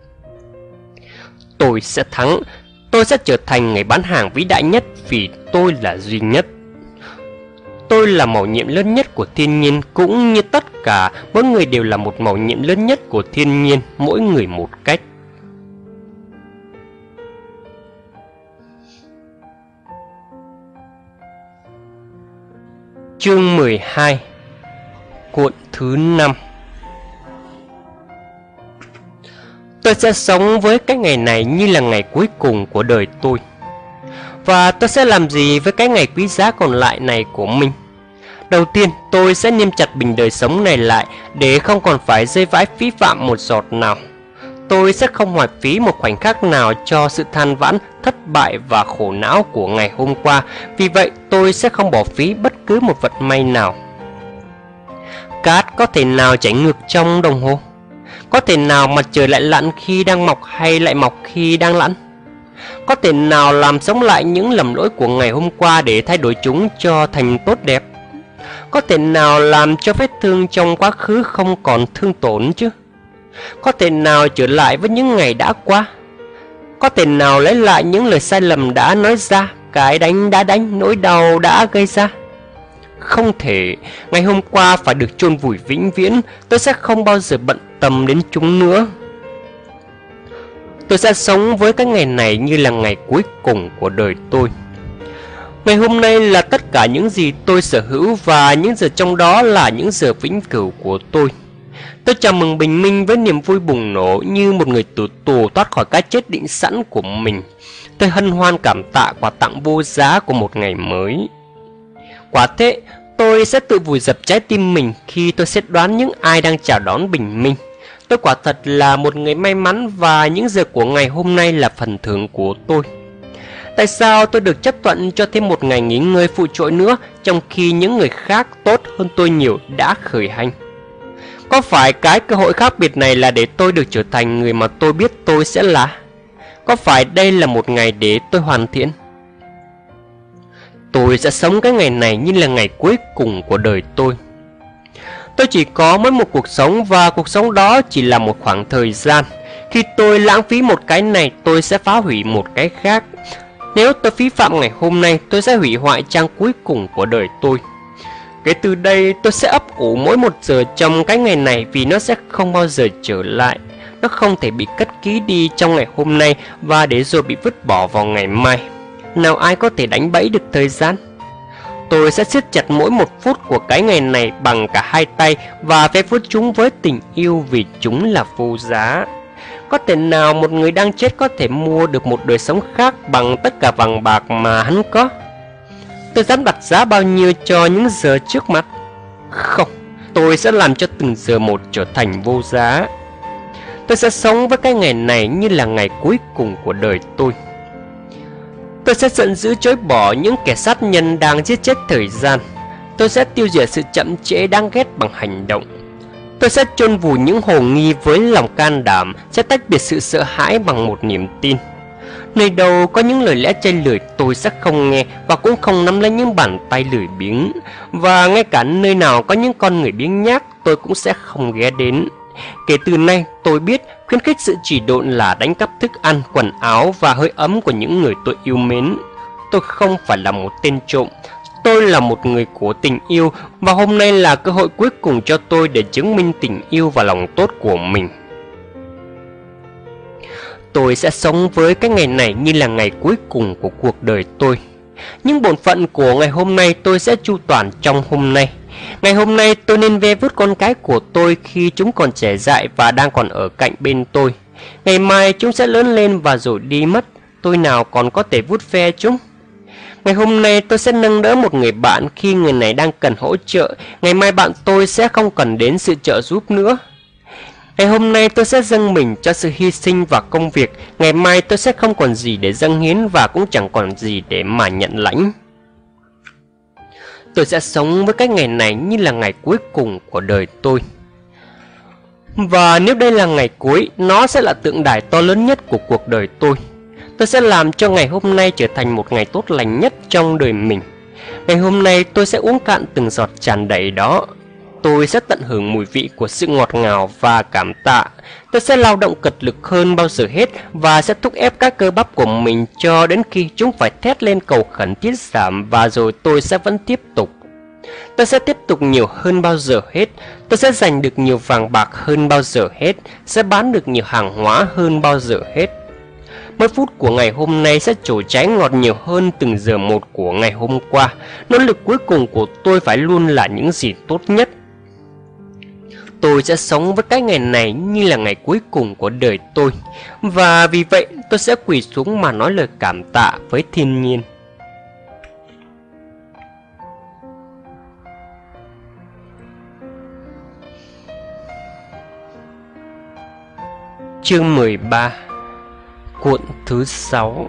Tôi sẽ thắng. Tôi sẽ trở thành người bán hàng vĩ đại nhất, vì tôi là duy nhất. Tôi là mầu nhiệm lớn nhất của thiên nhiên, cũng như tất cả, mỗi người đều là một mầu nhiệm lớn nhất của thiên nhiên, mỗi người một cách. Chương 12, cuộn thứ 5. Tôi sẽ sống với cái ngày này như là ngày cuối cùng của đời tôi. Và tôi sẽ làm gì với cái ngày quý giá còn lại này của mình? Đầu tiên, tôi sẽ niêm chặt bình đời sống này lại để không còn phải rơi vãi phí phạm một giọt nào. Tôi sẽ không hoài phí một khoảnh khắc nào cho sự than vãn, thất bại và khổ não của ngày hôm qua. Vì vậy, tôi sẽ không bỏ phí bất cứ một vật may nào. Cát có thể nào chảy ngược trong đồng hồ? Có thể nào mặt trời lại lặn khi đang mọc hay lại mọc khi đang lặn? Có thể nào làm sống lại những lầm lỗi của ngày hôm qua để thay đổi chúng cho thành tốt đẹp? Có thể nào làm cho vết thương trong quá khứ không còn thương tổn chứ? Có thể nào trở lại với những ngày đã qua? Có thể nào lấy lại những lời sai lầm đã nói ra, cái đánh đã đánh, nỗi đau đã gây ra? Không thể. Ngày hôm qua phải được chôn vùi vĩnh viễn. Tôi sẽ không bao giờ bận tâm đến chúng nữa. Tôi sẽ sống với cái ngày này như là ngày cuối cùng của đời tôi. Ngày hôm nay là tất cả những gì tôi sở hữu, và những giờ trong đó là những giờ vĩnh cửu của tôi. Tôi chào mừng bình minh với niềm vui bùng nổ như một người tử tù thoát khỏi cái chết định sẵn của mình. Tôi hân hoan cảm tạ quà tặng vô giá của một ngày mới. Quả thế, tôi sẽ tự vùi dập trái tim mình khi tôi xét đoán những ai đang chào đón bình minh. Tôi quả thật là một người may mắn, và những giờ của ngày hôm nay là phần thưởng của tôi. Tại sao tôi được chấp thuận cho thêm một ngày nghỉ ngơi phụ trội nữa, trong khi những người khác tốt hơn tôi nhiều đã khởi hành? Có phải cái cơ hội khác biệt này là để tôi được trở thành người mà tôi biết tôi sẽ là? Có phải đây là một ngày để tôi hoàn thiện? Tôi sẽ sống cái ngày này như là ngày cuối cùng của đời tôi. Tôi chỉ có mỗi một cuộc sống, và cuộc sống đó chỉ là một khoảng thời gian. Khi tôi lãng phí một cái này, tôi sẽ phá hủy một cái khác. Nếu tôi phí phạm ngày hôm nay, tôi sẽ hủy hoại trang cuối cùng của đời tôi. Kể từ đây, tôi sẽ ấp ủ mỗi một giờ trong cái ngày này, vì nó sẽ không bao giờ trở lại. Nó không thể bị cất ký đi trong ngày hôm nay và để rồi bị vứt bỏ vào ngày mai. Nào ai có thể đánh bẫy được thời gian? Tôi sẽ siết chặt mỗi một phút của cái ngày này bằng cả hai tay và ve vuốt chúng với tình yêu, vì chúng là vô giá. Có thể nào một người đang chết có thể mua được một đời sống khác bằng tất cả vàng bạc mà hắn có? Tôi dám đặt giá bao nhiêu cho những giờ trước mặt? Không, tôi sẽ làm cho từng giờ một trở thành vô giá. Tôi sẽ sống với cái ngày này như là ngày cuối cùng của đời tôi. Tôi sẽ giận dữ chối bỏ những kẻ sát nhân đang giết chết thời gian. Tôi sẽ tiêu diệt sự chậm trễ đáng ghét bằng hành động. Tôi sẽ chôn vùi những hồ nghi với lòng can đảm, sẽ tách biệt sự sợ hãi bằng một niềm tin. Nơi đâu có những lời lẽ chây lười, tôi sẽ không nghe và cũng không nắm lấy những bàn tay lười biếng. Và ngay cả nơi nào có những con người biếng nhác, tôi cũng sẽ không ghé đến. Kể từ nay, tôi biết khuyến khích sự chỉ độn là đánh cắp thức ăn, quần áo và hơi ấm của những người tôi yêu mến. Tôi không phải là một tên trộm. Tôi là một người của tình yêu, và hôm nay là cơ hội cuối cùng cho tôi để chứng minh tình yêu và lòng tốt của mình. Tôi sẽ sống với cái ngày này như là ngày cuối cùng của cuộc đời tôi. Những bổn phận của ngày hôm nay tôi sẽ chu toàn trong hôm nay. Ngày hôm nay tôi nên ve vuốt con cái của tôi khi chúng còn trẻ dại và đang còn ở cạnh bên tôi. Ngày mai chúng sẽ lớn lên và rồi đi mất, tôi nào còn có thể vuốt ve chúng. Ngày hôm nay tôi sẽ nâng đỡ một người bạn khi người này đang cần hỗ trợ. Ngày mai bạn tôi sẽ không cần đến sự trợ giúp nữa. Ngày hôm nay tôi sẽ dâng mình cho sự hy sinh và công việc. Ngày mai tôi sẽ không còn gì để dâng hiến và cũng chẳng còn gì để mà nhận lãnh. Tôi sẽ sống với cái ngày này như là ngày cuối cùng của đời tôi. Và nếu đây là ngày cuối, nó sẽ là tượng đài to lớn nhất của cuộc đời tôi. Tôi sẽ làm cho ngày hôm nay trở thành một ngày tốt lành nhất trong đời mình. Ngày hôm nay tôi sẽ uống cạn từng giọt tràn đầy đó. Tôi sẽ tận hưởng mùi vị của sự ngọt ngào và cảm tạ. Tôi sẽ lao động cật lực hơn bao giờ hết và sẽ thúc ép các cơ bắp của mình cho đến khi chúng phải thét lên cầu khẩn tiết giảm, và rồi tôi sẽ vẫn tiếp tục. Tôi sẽ tiếp tục nhiều hơn bao giờ hết. Tôi sẽ giành được nhiều vàng bạc hơn bao giờ hết. Sẽ bán được nhiều hàng hóa hơn bao giờ hết. Mỗi phút của ngày hôm nay sẽ trổ trái ngọt nhiều hơn từng giờ một của ngày hôm qua. Nỗ lực cuối cùng của tôi phải luôn là những gì tốt nhất. Tôi sẽ sống với cái ngày này như là ngày cuối cùng của đời tôi. Và vì vậy tôi sẽ quỳ xuống mà nói lời cảm tạ với thiên nhiên. Chương 13, cuộn thứ 6.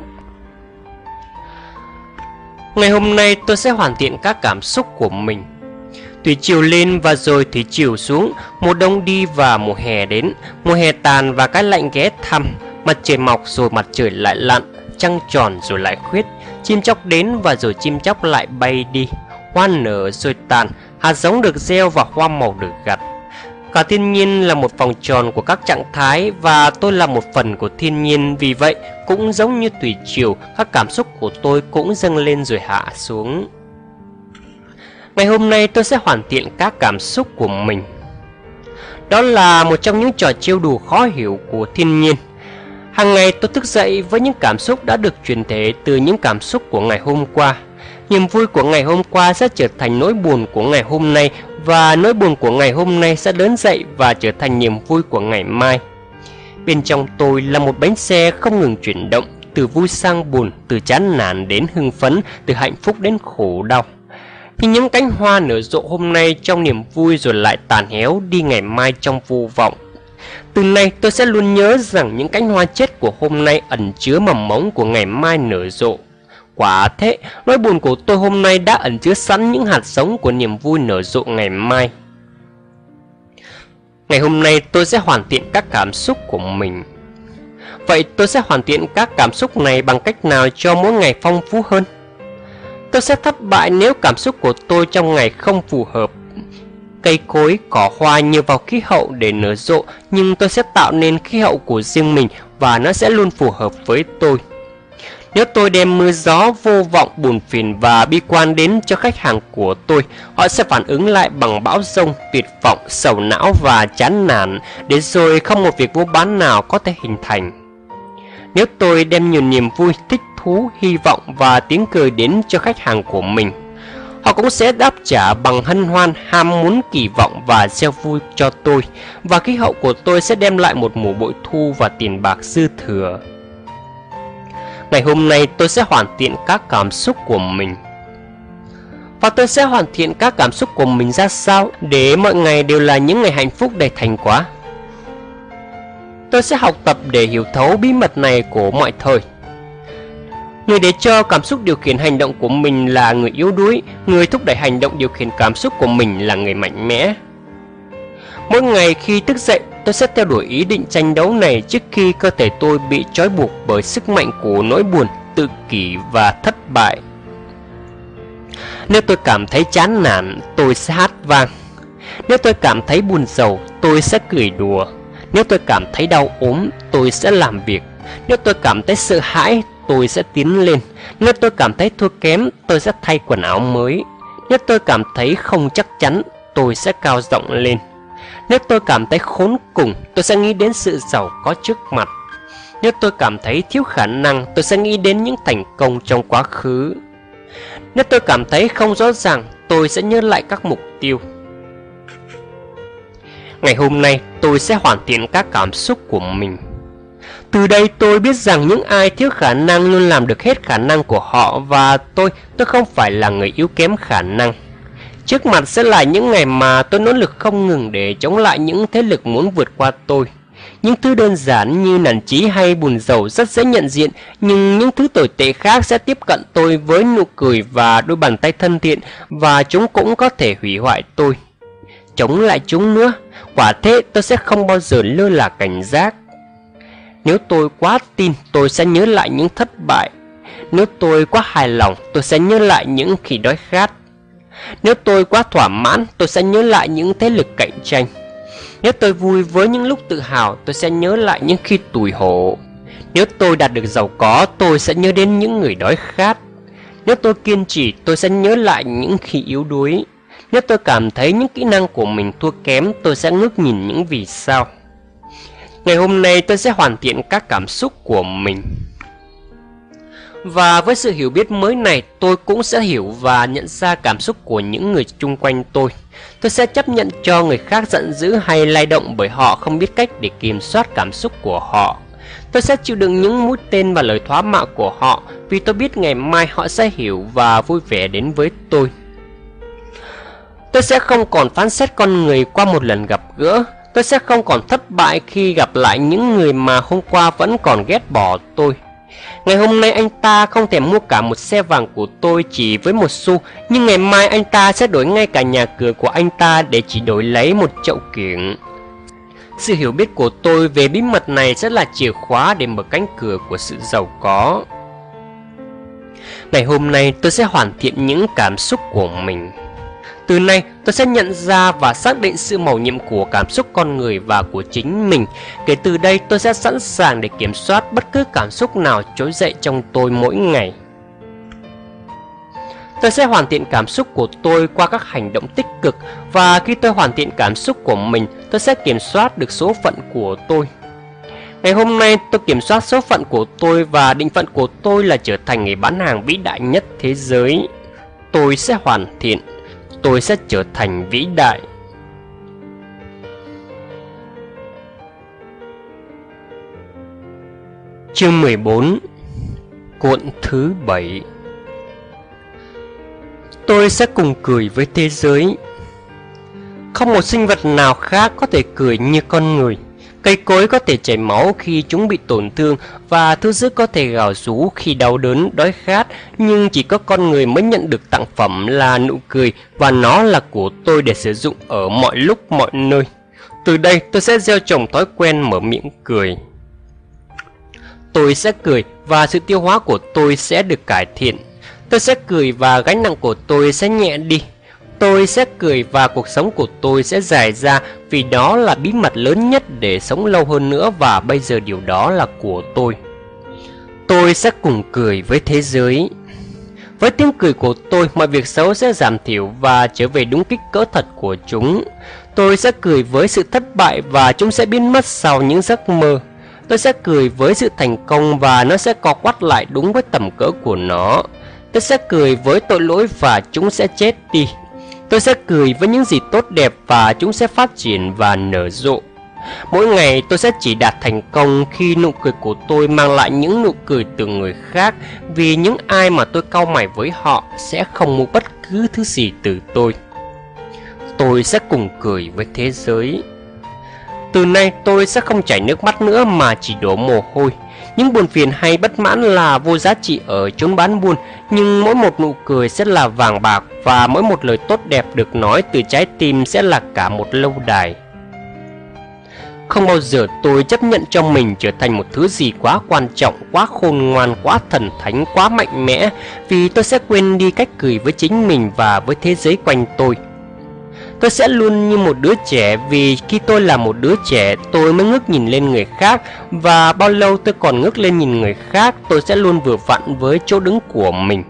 Ngày hôm nay tôi sẽ hoàn thiện các cảm xúc của mình. Thủy triều lên và rồi thủy triều xuống, mùa đông đi và mùa hè đến, mùa hè tàn và cái lạnh ghé thăm, mặt trời mọc rồi mặt trời lại lặn, trăng tròn rồi lại khuyết, chim chóc đến và rồi chim chóc lại bay đi, hoa nở rồi tàn, hạt giống được gieo và hoa màu được gặt. Cả thiên nhiên là một vòng tròn của các trạng thái và tôi là một phần của thiên nhiên, vì vậy cũng giống như thủy triều, các cảm xúc của tôi cũng dâng lên rồi hạ xuống. Ngày hôm nay tôi sẽ hoàn thiện các cảm xúc của mình. Đó là một trong những trò trêu đùa khó hiểu của thiên nhiên. Hàng ngày tôi thức dậy với những cảm xúc đã được truyền thể từ những cảm xúc của ngày hôm qua. Niềm vui của ngày hôm qua sẽ trở thành nỗi buồn của ngày hôm nay, và nỗi buồn của ngày hôm nay sẽ lớn dậy và trở thành niềm vui của ngày mai. Bên trong tôi là một bánh xe không ngừng chuyển động, từ vui sang buồn, từ chán nản đến hưng phấn, từ hạnh phúc đến khổ đau. Như những cánh hoa nở rộ hôm nay trong niềm vui rồi lại tàn héo đi ngày mai trong vô vọng. Từ nay tôi sẽ luôn nhớ rằng những cánh hoa chết của hôm nay ẩn chứa mầm mống của ngày mai nở rộ. Quả thế, nỗi buồn của tôi hôm nay đã ẩn chứa sẵn những hạt giống của niềm vui nở rộ ngày mai. Ngày hôm nay tôi sẽ hoàn thiện các cảm xúc của mình. Vậy tôi sẽ hoàn thiện các cảm xúc này bằng cách nào cho mỗi ngày phong phú hơn? Tôi sẽ thất bại nếu cảm xúc của tôi trong ngày không phù hợp. Cây cối, cỏ hoa nhờ vào khí hậu để nở rộ, nhưng tôi sẽ tạo nên khí hậu của riêng mình và nó sẽ luôn phù hợp với tôi. Nếu tôi đem mưa gió, vô vọng, buồn phiền và bi quan đến cho khách hàng của tôi, họ sẽ phản ứng lại bằng bão giông, tuyệt vọng, sầu não và chán nản, để rồi không một việc mua bán nào có thể hình thành. Nếu tôi đem nhiều niềm vui, thích thú, hy vọng và tiếng cười đến cho khách hàng của mình, họ cũng sẽ đáp trả bằng hân hoan, ham muốn, kỳ vọng và gieo vui cho tôi, và khí hậu của tôi sẽ đem lại một mùa bội thu và tiền bạc dư thừa. Ngày hôm nay tôi sẽ hoàn thiện các cảm xúc của mình. Và tôi sẽ hoàn thiện các cảm xúc của mình ra sao để mọi ngày đều là những ngày hạnh phúc đầy thành quả? Tôi sẽ học tập để hiểu thấu bí mật này của mọi thời. Người để cho cảm xúc điều khiển hành động của mình là người yếu đuối, người thúc đẩy hành động điều khiển cảm xúc của mình là người mạnh mẽ. Mỗi ngày khi thức dậy, tôi sẽ theo đuổi ý định tranh đấu này trước khi cơ thể tôi bị trói buộc bởi sức mạnh của nỗi buồn, tự kỷ và thất bại. Nếu tôi cảm thấy chán nản, tôi sẽ hát vang. Nếu tôi cảm thấy buồn rầu, tôi sẽ cười đùa. Nếu tôi cảm thấy đau ốm, tôi sẽ làm việc. Nếu tôi cảm thấy sợ hãi, tôi sẽ tiến lên. Nếu tôi cảm thấy thua kém, tôi sẽ thay quần áo mới. Nếu tôi cảm thấy không chắc chắn, tôi sẽ cao giọng lên. Nếu tôi cảm thấy khốn cùng, tôi sẽ nghĩ đến sự giàu có trước mặt. Nếu tôi cảm thấy thiếu khả năng, tôi sẽ nghĩ đến những thành công trong quá khứ. Nếu tôi cảm thấy không rõ ràng, tôi sẽ nhớ lại các mục tiêu. Ngày hôm nay, tôi sẽ hoàn thiện các cảm xúc của mình. Từ đây tôi biết rằng những ai thiếu khả năng luôn làm được hết khả năng của họ, và tôi không phải là người yếu kém khả năng. Trước mặt sẽ là những ngày mà tôi nỗ lực không ngừng để chống lại những thế lực muốn vượt qua tôi. Những thứ đơn giản như nản chí hay buồn rầu rất dễ nhận diện, nhưng những thứ tồi tệ khác sẽ tiếp cận tôi với nụ cười và đôi bàn tay thân thiện, và chúng cũng có thể hủy hoại tôi. Chống lại chúng nữa, quả thế tôi sẽ không bao giờ lơ là cảnh giác. Nếu tôi quá tin, tôi sẽ nhớ lại những thất bại. Nếu tôi quá hài lòng, tôi sẽ nhớ lại những khi đói khát. Nếu tôi quá thỏa mãn, tôi sẽ nhớ lại những thế lực cạnh tranh. Nếu tôi vui với những lúc tự hào, tôi sẽ nhớ lại những khi tủi hổ. Nếu tôi đạt được giàu có, tôi sẽ nhớ đến những người đói khát. Nếu tôi kiên trì, tôi sẽ nhớ lại những khi yếu đuối. Nếu tôi cảm thấy những kỹ năng của mình thua kém, tôi sẽ ngước nhìn những vì sao. Ngày hôm nay tôi sẽ hoàn thiện các cảm xúc của mình. Và với sự hiểu biết mới này, tôi cũng sẽ hiểu và nhận ra cảm xúc của những người chung quanh tôi. Tôi sẽ chấp nhận cho người khác giận dữ hay lay động bởi họ không biết cách để kiểm soát cảm xúc của họ. Tôi sẽ chịu đựng những mũi tên và lời thoá mạ của họ, vì tôi biết ngày mai họ sẽ hiểu và vui vẻ đến với tôi. Tôi sẽ không còn phán xét con người qua một lần gặp gỡ. Tôi sẽ không còn thất bại khi gặp lại những người mà hôm qua vẫn còn ghét bỏ tôi. Ngày hôm nay anh ta không thể mua cả một xe vàng của tôi chỉ với 1 xu, nhưng ngày mai anh ta sẽ đổi ngay cả nhà cửa của anh ta để chỉ đổi lấy một chậu kiểng. Sự hiểu biết của tôi về bí mật này sẽ là chìa khóa để mở cánh cửa của sự giàu có. Ngày hôm nay tôi sẽ hoàn thiện những cảm xúc của mình. Từ nay, tôi sẽ nhận ra và xác định sự mầu nhiệm của cảm xúc con người và của chính mình. Kể từ đây, tôi sẽ sẵn sàng để kiểm soát bất cứ cảm xúc nào trỗi dậy trong tôi mỗi ngày. Tôi sẽ hoàn thiện cảm xúc của tôi qua các hành động tích cực, và khi tôi hoàn thiện cảm xúc của mình, tôi sẽ kiểm soát được số phận của tôi. Ngày hôm nay, tôi kiểm soát số phận của tôi và định phận của tôi là trở thành người bán hàng vĩ đại nhất thế giới. Tôi sẽ hoàn thiện. Tôi sẽ trở thành vĩ đại. Chương 14. Cuộn thứ 7. Tôi sẽ cùng cười với thế giới. Không một sinh vật nào khác có thể cười như con người. Cây cối có thể chảy máu khi chúng bị tổn thương, và thú dữ có thể gào rú khi đau đớn, đói khát, nhưng chỉ có con người mới nhận được tặng phẩm là nụ cười, và nó là của tôi để sử dụng ở mọi lúc mọi nơi. Từ đây tôi sẽ gieo trồng thói quen mở miệng cười. Tôi sẽ cười và sự tiêu hóa của tôi sẽ được cải thiện. Tôi sẽ cười và gánh nặng của tôi sẽ nhẹ đi. Tôi sẽ cười và cuộc sống của tôi sẽ dài ra, vì đó là bí mật lớn nhất để sống lâu hơn nữa, và bây giờ điều đó là của tôi. Tôi sẽ cùng cười với thế giới. Với tiếng cười của tôi, mọi việc xấu sẽ giảm thiểu và trở về đúng kích cỡ thật của chúng. Tôi sẽ cười với sự thất bại và chúng sẽ biến mất sau những giấc mơ. Tôi sẽ cười với sự thành công và nó sẽ co quắp lại đúng với tầm cỡ của nó. Tôi sẽ cười với tội lỗi và chúng sẽ chết đi. Tôi sẽ cười với những gì tốt đẹp và chúng sẽ phát triển và nở rộ. Mỗi ngày tôi sẽ chỉ đạt thành công khi nụ cười của tôi mang lại những nụ cười từ người khác, vì những ai mà tôi cau mày với họ sẽ không mua bất cứ thứ gì từ tôi. Tôi sẽ cùng cười với thế giới. Từ nay tôi sẽ không chảy nước mắt nữa mà chỉ đổ mồ hôi. Những buồn phiền hay bất mãn là vô giá trị ở chốn bán buôn, nhưng mỗi một nụ cười sẽ là vàng bạc, và mỗi một lời tốt đẹp được nói từ trái tim sẽ là cả một lâu đài. Không bao giờ tôi chấp nhận cho mình trở thành một thứ gì quá quan trọng, quá khôn ngoan, quá thần thánh, quá mạnh mẽ, vì tôi sẽ quên đi cách cười với chính mình và với thế giới quanh tôi. Tôi sẽ luôn như một đứa trẻ, vì khi tôi là một đứa trẻ tôi mới ngước nhìn lên người khác, và bao lâu tôi còn ngước lên nhìn người khác tôi sẽ luôn vừa vặn với chỗ đứng của mình.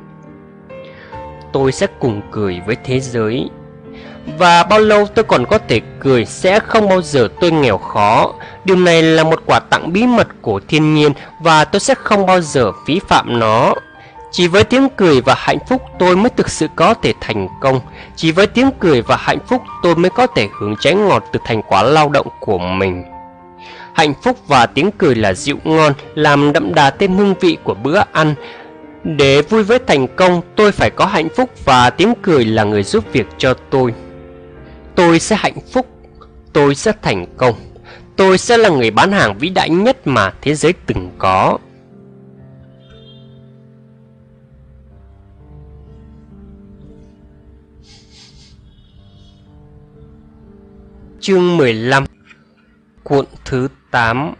Tôi sẽ cùng cười với thế giới. Và bao lâu tôi còn có thể cười sẽ không bao giờ tôi nghèo khó. Điều này là một quà tặng bí mật của thiên nhiên, và tôi sẽ không bao giờ phí phạm nó. Chỉ với tiếng cười và hạnh phúc tôi mới thực sự có thể thành công. Chỉ với tiếng cười và hạnh phúc tôi mới có thể hưởng trái ngọt từ thành quả lao động của mình. Hạnh phúc và tiếng cười là rượu ngon, làm đậm đà thêm hương vị của bữa ăn. Để vui với thành công, tôi phải có hạnh phúc, và tiếng cười là người giúp việc cho tôi. Tôi sẽ hạnh phúc, tôi sẽ thành công. Tôi sẽ là người bán hàng vĩ đại nhất mà thế giới từng có. Chương 15. Cuộn thứ 8.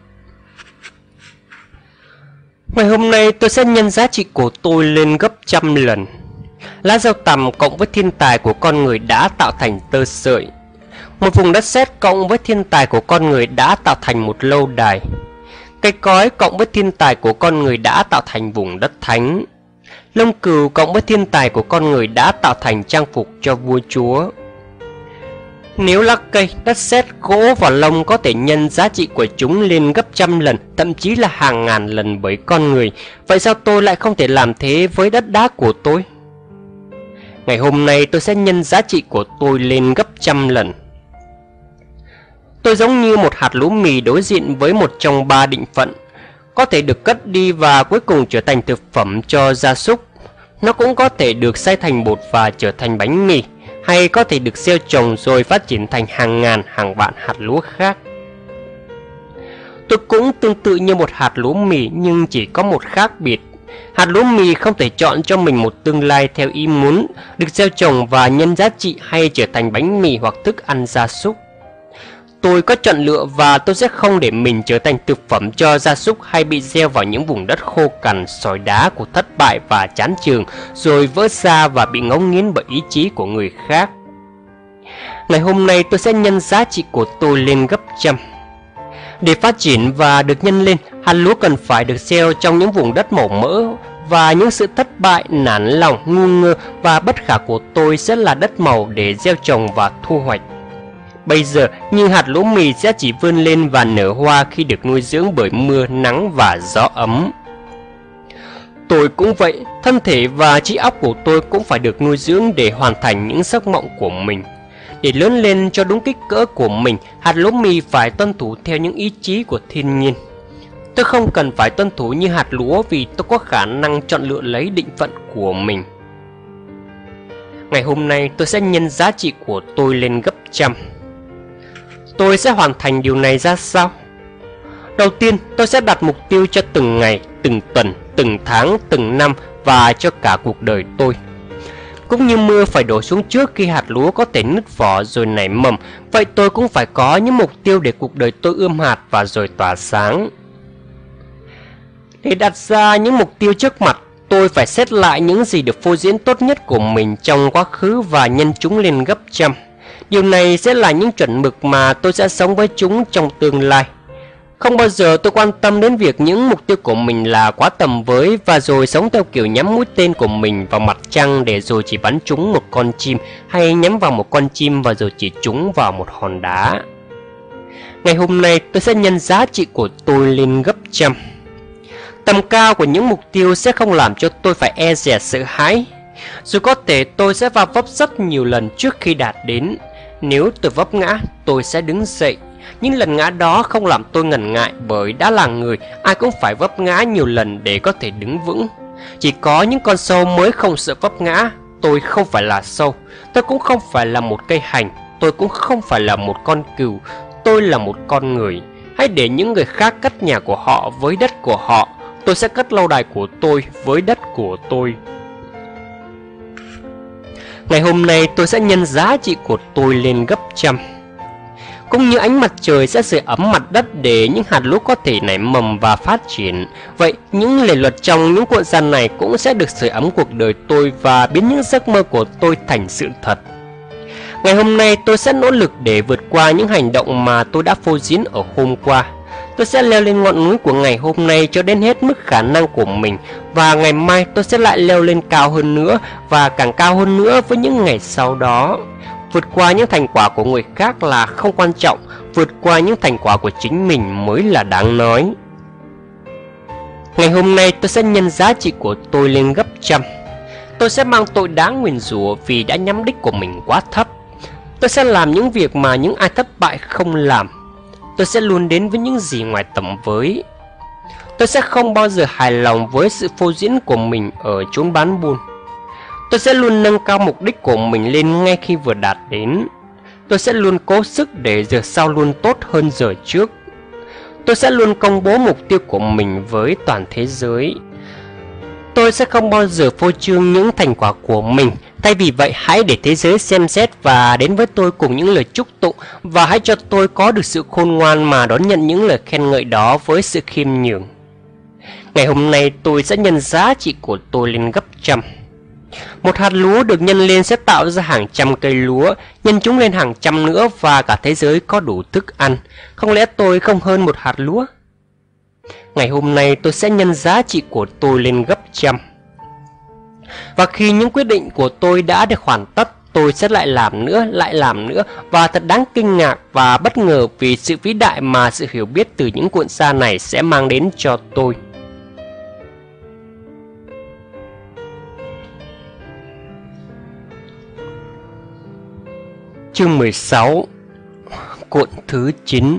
Ngày hôm nay tôi sẽ nhân giá trị của tôi lên gấp trăm lần. Lá rau tằm cộng với thiên tài của con người đã tạo thành tơ sợi. Một vùng đất sét cộng với thiên tài của con người đã tạo thành một lâu đài. Cây cói cộng với thiên tài của con người đã tạo thành vùng đất thánh. Lông cừu cộng với thiên tài của con người đã tạo thành trang phục cho vua chúa. Nếu lá cây, đất sét, gỗ và lông có thể nhân giá trị của chúng lên gấp trăm lần, thậm chí là hàng ngàn lần bởi con người, vậy sao tôi lại không thể làm thế với đất đá của tôi? Ngày hôm nay tôi sẽ nhân giá trị của tôi lên gấp trăm lần. Tôi giống như một hạt lúa mì đối diện với một trong ba định phận, có thể được cất đi và cuối cùng trở thành thực phẩm cho gia súc. Nó cũng có thể được xay thành bột và trở thành bánh mì, hay có thể được gieo trồng rồi phát triển thành hàng ngàn, hàng vạn hạt lúa khác. Tôi cũng tương tự như một hạt lúa mì, nhưng chỉ có một khác biệt. Hạt lúa mì không thể chọn cho mình một tương lai theo ý muốn, được gieo trồng và nhân giá trị hay trở thành bánh mì hoặc thức ăn gia súc. Tôi có chọn lựa, và tôi sẽ không để mình trở thành thực phẩm cho gia súc hay bị gieo vào những vùng đất khô cằn, sỏi đá của thất bại và chán chường, rồi vỡ ra và bị ngấu nghiến bởi ý chí của người khác. Ngày hôm nay tôi sẽ nhân giá trị của tôi lên gấp trăm. Để phát triển và được nhân lên, hạt lúa cần phải được gieo trong những vùng đất màu mỡ, và những sự thất bại, nản lòng, ngu ngơ và bất khả của tôi sẽ là đất màu để gieo trồng và thu hoạch. Bây giờ, những hạt lúa mì sẽ chỉ vươn lên và nở hoa khi được nuôi dưỡng bởi mưa, nắng và gió ấm. Tôi cũng vậy, thân thể và trí óc của tôi cũng phải được nuôi dưỡng để hoàn thành những giấc mộng của mình. Để lớn lên cho đúng kích cỡ của mình, hạt lúa mì phải tuân thủ theo những ý chí của thiên nhiên. Tôi không cần phải tuân thủ như hạt lúa vì tôi có khả năng chọn lựa lấy định phận của mình. Ngày hôm nay tôi sẽ nhân giá trị của tôi lên gấp trăm. Tôi sẽ hoàn thành điều này ra sao? Đầu tiên, tôi sẽ đặt mục tiêu cho từng ngày, từng tuần, từng tháng, từng năm và cho cả cuộc đời tôi. Cũng như mưa phải đổ xuống trước khi hạt lúa có thể nứt vỏ rồi nảy mầm, vậy tôi cũng phải có những mục tiêu để cuộc đời tôi ươm hạt và rồi tỏa sáng. Để đặt ra những mục tiêu trước mặt, tôi phải xét lại những gì được phô diễn tốt nhất của mình trong quá khứ và nhân chúng lên gấp trăm. Điều này sẽ là những chuẩn mực mà tôi sẽ sống với chúng trong tương lai. Không bao giờ tôi quan tâm đến việc những mục tiêu của mình là quá tầm với và rồi sống theo kiểu nhắm mũi tên của mình vào mặt trăng để rồi chỉ bắn trúng một con chim, hay nhắm vào một con chim và rồi chỉ trúng vào một hòn đá. Ngày hôm nay tôi sẽ nhân giá trị của tôi lên gấp trăm. Tầm cao của những mục tiêu sẽ không làm cho tôi phải e dè sợ hãi. Dù có thể tôi sẽ va vấp rất nhiều lần trước khi đạt đến. Nếu tôi vấp ngã, tôi sẽ đứng dậy. Những lần ngã đó không làm tôi ngần ngại, bởi đã là người, ai cũng phải vấp ngã nhiều lần để có thể đứng vững. Chỉ có những con sâu mới không sợ vấp ngã. Tôi không phải là sâu, tôi cũng không phải là một cây hành, tôi cũng không phải là một con cừu, tôi là một con người. Hãy để những người khác cất nhà của họ với đất của họ, tôi sẽ cất lâu đài của tôi với đất của tôi. Ngày hôm nay tôi sẽ nhân giá trị của tôi lên gấp trăm. Cũng như ánh mặt trời sẽ sưởi ấm mặt đất để những hạt lúa có thể nảy mầm và phát triển, vậy những lề luật trong những cuộn giàn này cũng sẽ được sưởi ấm cuộc đời tôi và biến những giấc mơ của tôi thành sự thật. Ngày hôm nay tôi sẽ nỗ lực để vượt qua những hành động mà tôi đã phô diễn ở hôm qua. Tôi sẽ leo lên ngọn núi của ngày hôm nay cho đến hết mức khả năng của mình, và ngày mai tôi sẽ lại leo lên cao hơn nữa và càng cao hơn nữa với những ngày sau đó. Vượt qua những thành quả của người khác là không quan trọng, vượt qua những thành quả của chính mình mới là đáng nói. Ngày hôm nay tôi sẽ nhân giá trị của tôi lên gấp trăm. Tôi sẽ mang tội đáng nguyền rủa vì đã nhắm đích của mình quá thấp. Tôi sẽ làm những việc mà những ai thất bại không làm. Tôi sẽ luôn đến với những gì ngoài tầm với. Tôi sẽ không bao giờ hài lòng với sự phô diễn của mình ở chốn bán buôn. Tôi sẽ luôn nâng cao mục đích của mình lên ngay khi vừa đạt đến. Tôi sẽ luôn cố sức để giờ sau luôn tốt hơn giờ trước. Tôi sẽ luôn công bố mục tiêu của mình với toàn thế giới. Tôi sẽ không bao giờ phô trương những thành quả của mình. Thay vì vậy, hãy để thế giới xem xét và đến với tôi cùng những lời chúc tụng, và hãy cho tôi có được sự khôn ngoan mà đón nhận những lời khen ngợi đó với sự khiêm nhường. Ngày hôm nay tôi sẽ nhân giá trị của tôi lên gấp trăm. Một hạt lúa được nhân lên sẽ tạo ra hàng trăm cây lúa, nhân chúng lên hàng trăm nữa và cả thế giới có đủ thức ăn. Không lẽ tôi không hơn một hạt lúa? Ngày hôm nay tôi sẽ nhân giá trị của tôi lên gấp trăm. Và khi những quyết định của tôi đã được hoàn tất, tôi sẽ lại làm nữa, và thật đáng kinh ngạc và bất ngờ vì sự vĩ đại mà sự hiểu biết từ những cuộn da này sẽ mang đến cho tôi. Chương 16. Cuộn thứ 9.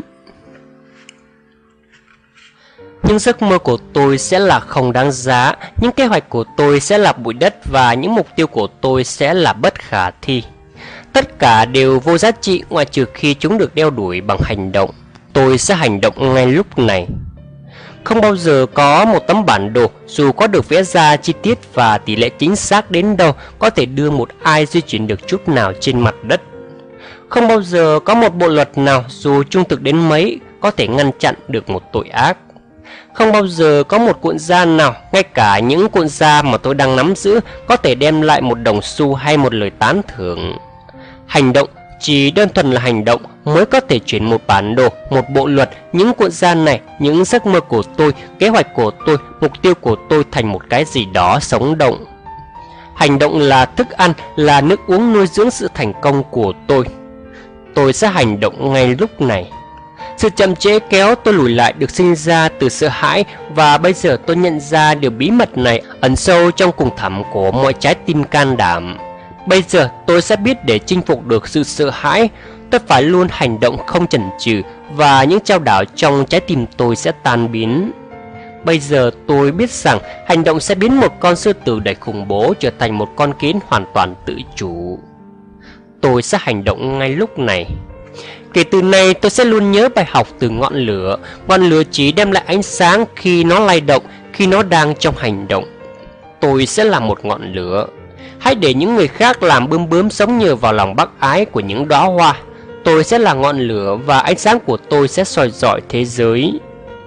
Những giấc mơ của tôi sẽ là không đáng giá, những kế hoạch của tôi sẽ là bụi đất và những mục tiêu của tôi sẽ là bất khả thi. Tất cả đều vô giá trị ngoại trừ khi chúng được đeo đuổi bằng hành động. Tôi sẽ hành động ngay lúc này. Không bao giờ có một tấm bản đồ, dù có được vẽ ra chi tiết và tỷ lệ chính xác đến đâu, có thể đưa một ai di chuyển được chút nào trên mặt đất. Không bao giờ có một bộ luật nào, dù trung thực đến mấy, có thể ngăn chặn được một tội ác. Không bao giờ có một cuộn da nào, ngay cả những cuộn da mà tôi đang nắm giữ, có thể đem lại một đồng xu hay một lời tán thưởng. Hành động Chỉ đơn thuần là hành động mới có thể chuyển một bản đồ, một bộ luật, những cuộn da này, những giấc mơ của tôi, kế hoạch của tôi, mục tiêu của tôi thành một cái gì đó sống động. Hành động là thức ăn, là nước uống nuôi dưỡng sự thành công của tôi. Tôi sẽ hành động ngay lúc này. Sự chậm trễ kéo tôi lùi lại được sinh ra từ sợ hãi, và bây giờ tôi nhận ra điều bí mật này ẩn sâu trong cùng thẳm của mọi trái tim can đảm. Bây giờ tôi sẽ biết để chinh phục được sự sợ hãi, tôi phải luôn hành động không chần chừ, và những trao đảo trong trái tim tôi sẽ tan biến. Bây giờ tôi biết rằng hành động sẽ biến một con sư tử đầy khủng bố trở thành một con kiến hoàn toàn tự chủ. Tôi sẽ hành động ngay lúc này. Kể từ nay tôi sẽ luôn nhớ bài học từ ngọn lửa. Ngọn lửa chỉ đem lại ánh sáng khi nó lay động, khi nó đang trong hành động. Tôi sẽ là một ngọn lửa. Hãy để những người khác làm bướm bướm sống nhờ vào lòng bác ái của những đóa hoa. Tôi sẽ là ngọn lửa và ánh sáng của tôi sẽ soi rọi thế giới.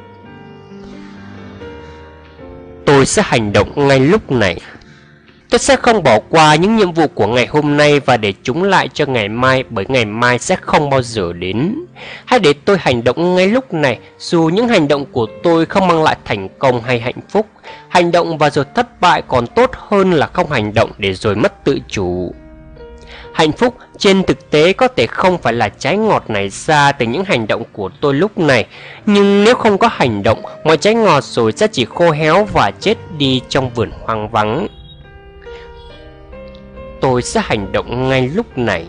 Tôi sẽ hành động ngay lúc này. Tôi sẽ không bỏ qua những nhiệm vụ của ngày hôm nay và để chúng lại cho ngày mai, bởi ngày mai sẽ không bao giờ đến. Hãy để tôi hành động ngay lúc này, dù những hành động của tôi không mang lại thành công hay hạnh phúc. Hành động và rồi thất bại còn tốt hơn là không hành động để rồi mất tự chủ. Hạnh phúc trên thực tế có thể không phải là trái ngọt này ra từ những hành động của tôi lúc này, nhưng nếu không có hành động, mọi trái ngọt rồi sẽ chỉ khô héo và chết đi trong vườn hoang vắng. Tôi sẽ hành động ngay lúc này.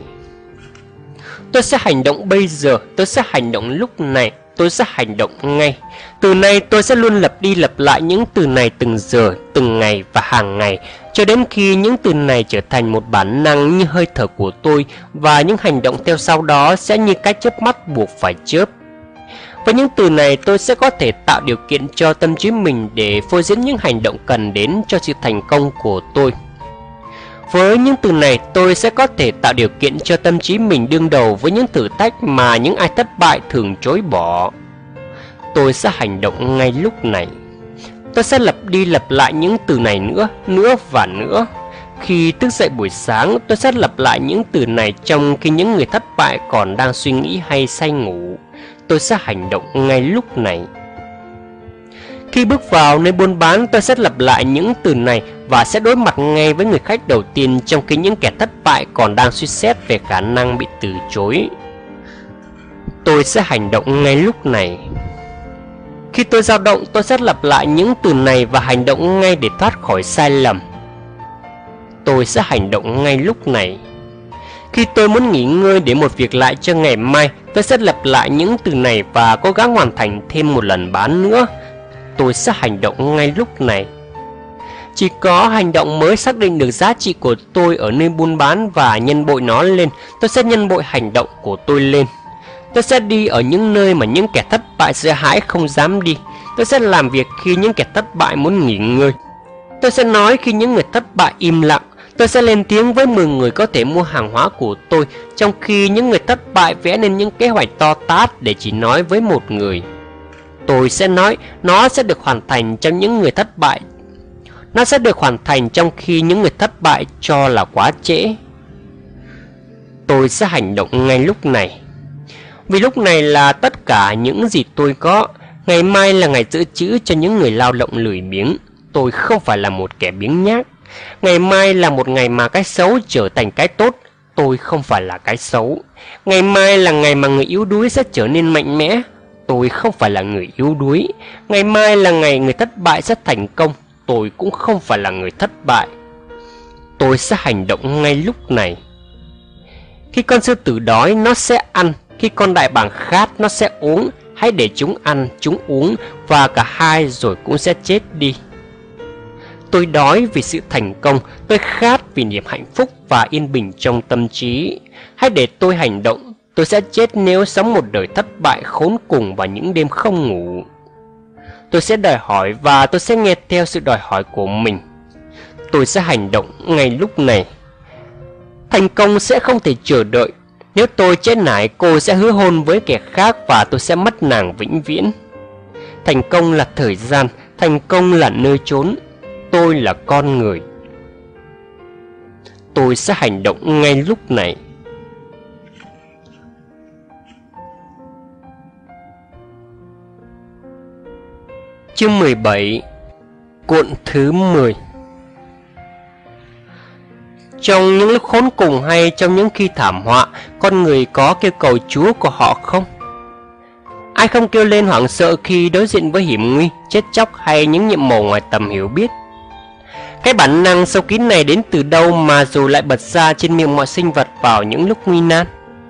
Tôi sẽ hành động bây giờ, tôi sẽ hành động lúc này, tôi sẽ hành động ngay. Từ nay tôi sẽ luôn lặp đi lặp lại những từ này từng giờ, từng ngày và hàng ngày, cho đến khi những từ này trở thành một bản năng như hơi thở của tôi, và những hành động theo sau đó sẽ như cái chớp mắt buộc phải chớp. Với những từ này tôi sẽ có thể tạo điều kiện cho tâm trí mình để phô diễn những hành động cần đến cho sự thành công của tôi. Với những từ này tôi sẽ có thể tạo điều kiện cho tâm trí mình đương đầu với những thử thách mà những ai thất bại thường chối bỏ. Tôi sẽ hành động ngay lúc này. Tôi sẽ lặp đi lặp lại những từ này nữa và nữa. Khi thức dậy buổi sáng, tôi sẽ lặp lại những từ này trong khi những người thất bại còn đang suy nghĩ hay say ngủ. Tôi sẽ hành động ngay lúc này. Khi bước vào nơi buôn bán, tôi sẽ lặp lại những từ này và sẽ đối mặt ngay với người khách đầu tiên trong khi những kẻ thất bại còn đang suy xét về khả năng bị từ chối. Tôi sẽ hành động ngay lúc này. Khi tôi dao động, tôi sẽ lặp lại những từ này và hành động ngay để thoát khỏi sai lầm. Tôi sẽ hành động ngay lúc này. Khi tôi muốn nghỉ ngơi để một việc lại cho ngày mai, tôi sẽ lặp lại những từ này và cố gắng hoàn thành thêm một lần bán nữa. Tôi sẽ hành động ngay lúc này. Chỉ có hành động mới xác định được giá trị của tôi ở nơi buôn bán và nhân bội nó lên. Tôi sẽ nhân bội hành động của tôi lên. Tôi sẽ đi ở những nơi mà những kẻ thất bại sợ hãi không dám đi. Tôi sẽ làm việc khi những kẻ thất bại muốn nghỉ ngơi. Tôi sẽ nói khi những người thất bại im lặng. Tôi sẽ lên tiếng với 10 người có thể mua hàng hóa của tôi, trong khi những người thất bại vẽ nên những kế hoạch to tát để chỉ nói với một người. Tôi sẽ nói nó sẽ được hoàn thành trong những người thất bại. Nó sẽ được hoàn thành trong khi những người thất bại cho là quá trễ. Tôi sẽ hành động ngay lúc này. Vì lúc này là tất cả những gì tôi có. Ngày mai là ngày dự trữ cho những người lao động lười biếng. Tôi không phải là một kẻ biếng nhác. Ngày mai là một ngày mà cái xấu trở thành cái tốt. Tôi không phải là cái xấu. Ngày mai là ngày mà người yếu đuối sẽ trở nên mạnh mẽ. Tôi không phải là người yếu đuối. Ngày mai là ngày người thất bại sẽ thành công. Tôi cũng không phải là người thất bại. Tôi sẽ hành động ngay lúc này. Khi con sư tử đói, nó sẽ ăn. Khi con đại bàng khát, nó sẽ uống. Hãy để chúng ăn, chúng uống, và cả hai rồi cũng sẽ chết đi. Tôi đói vì sự thành công. Tôi khát vì niềm hạnh phúc và yên bình trong tâm trí. Hãy để tôi hành động. Tôi sẽ chết nếu sống một đời thất bại khốn cùng vào những đêm không ngủ. Tôi sẽ đòi hỏi và tôi sẽ nghe theo sự đòi hỏi của mình. Tôi sẽ hành động ngay lúc này. Thành công sẽ không thể chờ đợi. Nếu tôi chết nải, cô sẽ hứa hôn với kẻ khác và tôi sẽ mất nàng vĩnh viễn. Thành công là thời gian, thành công là nơi trốn. Tôi là con người. Tôi sẽ hành động ngay lúc này. Chương 17. Cuộn thứ 10. Trong những lúc khốn cùng hay trong những khi thảm họa, con người có kêu cầu Chúa của họ không? Ai không kêu lên hoảng sợ khi đối diện với hiểm nguy, chết chóc hay những nhiệm màu ngoài tầm hiểu biết? Cái bản năng sâu kín này đến từ đâu mà dù lại bật ra trên miệng mọi sinh vật vào những lúc nguy nan?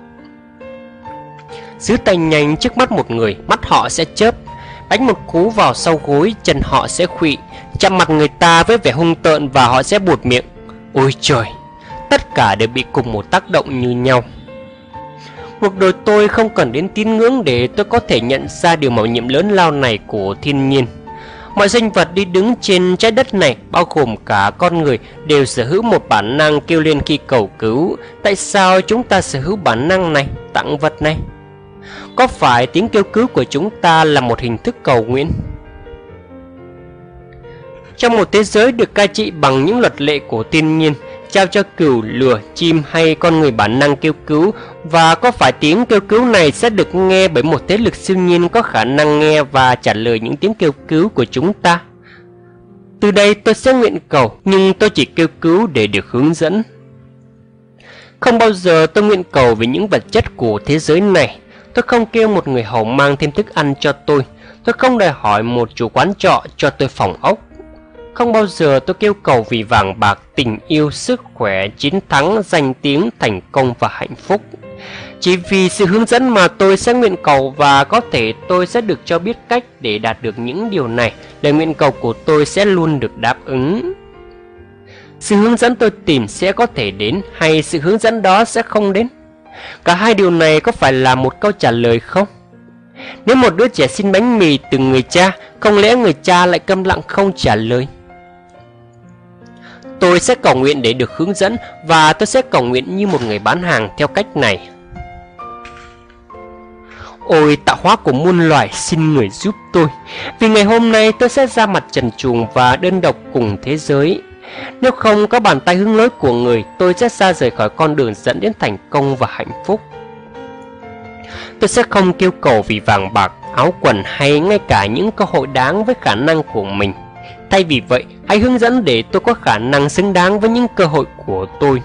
Giữ tay nhanh trước mắt một người, mắt họ sẽ chớp, đánh một cú vào sau gối, chân họ sẽ khuỵu, chạm mặt người ta với vẻ hung tợn và họ sẽ buột miệng. Ôi trời, tất cả đều bị cùng một tác động như nhau. Cuộc đời tôi không cần đến tín ngưỡng để tôi có thể nhận ra điều mạo nhiệm lớn lao này của thiên nhiên. Mọi sinh vật đi đứng trên trái đất này, bao gồm cả con người, đều sở hữu một bản năng kêu lên khi cầu cứu. Tại sao chúng ta sở hữu bản năng này, tặng vật này? Có phải tiếng kêu cứu của chúng ta là một hình thức cầu nguyện? Trong một thế giới được cai trị bằng những luật lệ của thiên nhiên, trao cho cừu, lừa, chim hay con người bản năng kêu cứu, và có phải tiếng kêu cứu này sẽ được nghe bởi một thế lực siêu nhiên có khả năng nghe và trả lời những tiếng kêu cứu của chúng ta? Từ đây tôi sẽ nguyện cầu, nhưng tôi chỉ kêu cứu để được hướng dẫn. Không bao giờ tôi nguyện cầu về những vật chất của thế giới này. Tôi không kêu một người hầu mang thêm thức ăn cho tôi. Tôi không đòi hỏi một chủ quán trọ cho tôi phòng ốc. Không bao giờ tôi kêu cầu vì vàng bạc, tình yêu, sức khỏe, chiến thắng, danh tiếng, thành công và hạnh phúc. Chỉ vì sự hướng dẫn mà tôi sẽ nguyện cầu, và có thể tôi sẽ được cho biết cách để đạt được những điều này. Lời nguyện cầu của tôi sẽ luôn được đáp ứng. Sự hướng dẫn tôi tìm sẽ có thể đến, hay sự hướng dẫn đó sẽ không đến? Cả hai điều này có phải là một câu trả lời không? Nếu một đứa trẻ xin bánh mì từ người cha, không lẽ người cha lại câm lặng không trả lời? Tôi sẽ cầu nguyện để được hướng dẫn, và tôi sẽ cầu nguyện như một người bán hàng theo cách này. Ôi tạo hóa của muôn loài, xin người giúp tôi, vì ngày hôm nay tôi sẽ ra mặt trần truồng và đơn độc cùng thế giới. Nếu không có bàn tay hướng lối của người, tôi sẽ xa rời khỏi con đường dẫn đến thành công và hạnh phúc. Tôi sẽ không kêu cầu vì vàng bạc, áo quần hay ngay cả những cơ hội đáng với khả năng của mình. Thay vì vậy, hãy hướng dẫn để tôi có khả năng xứng đáng với những cơ hội của tôi.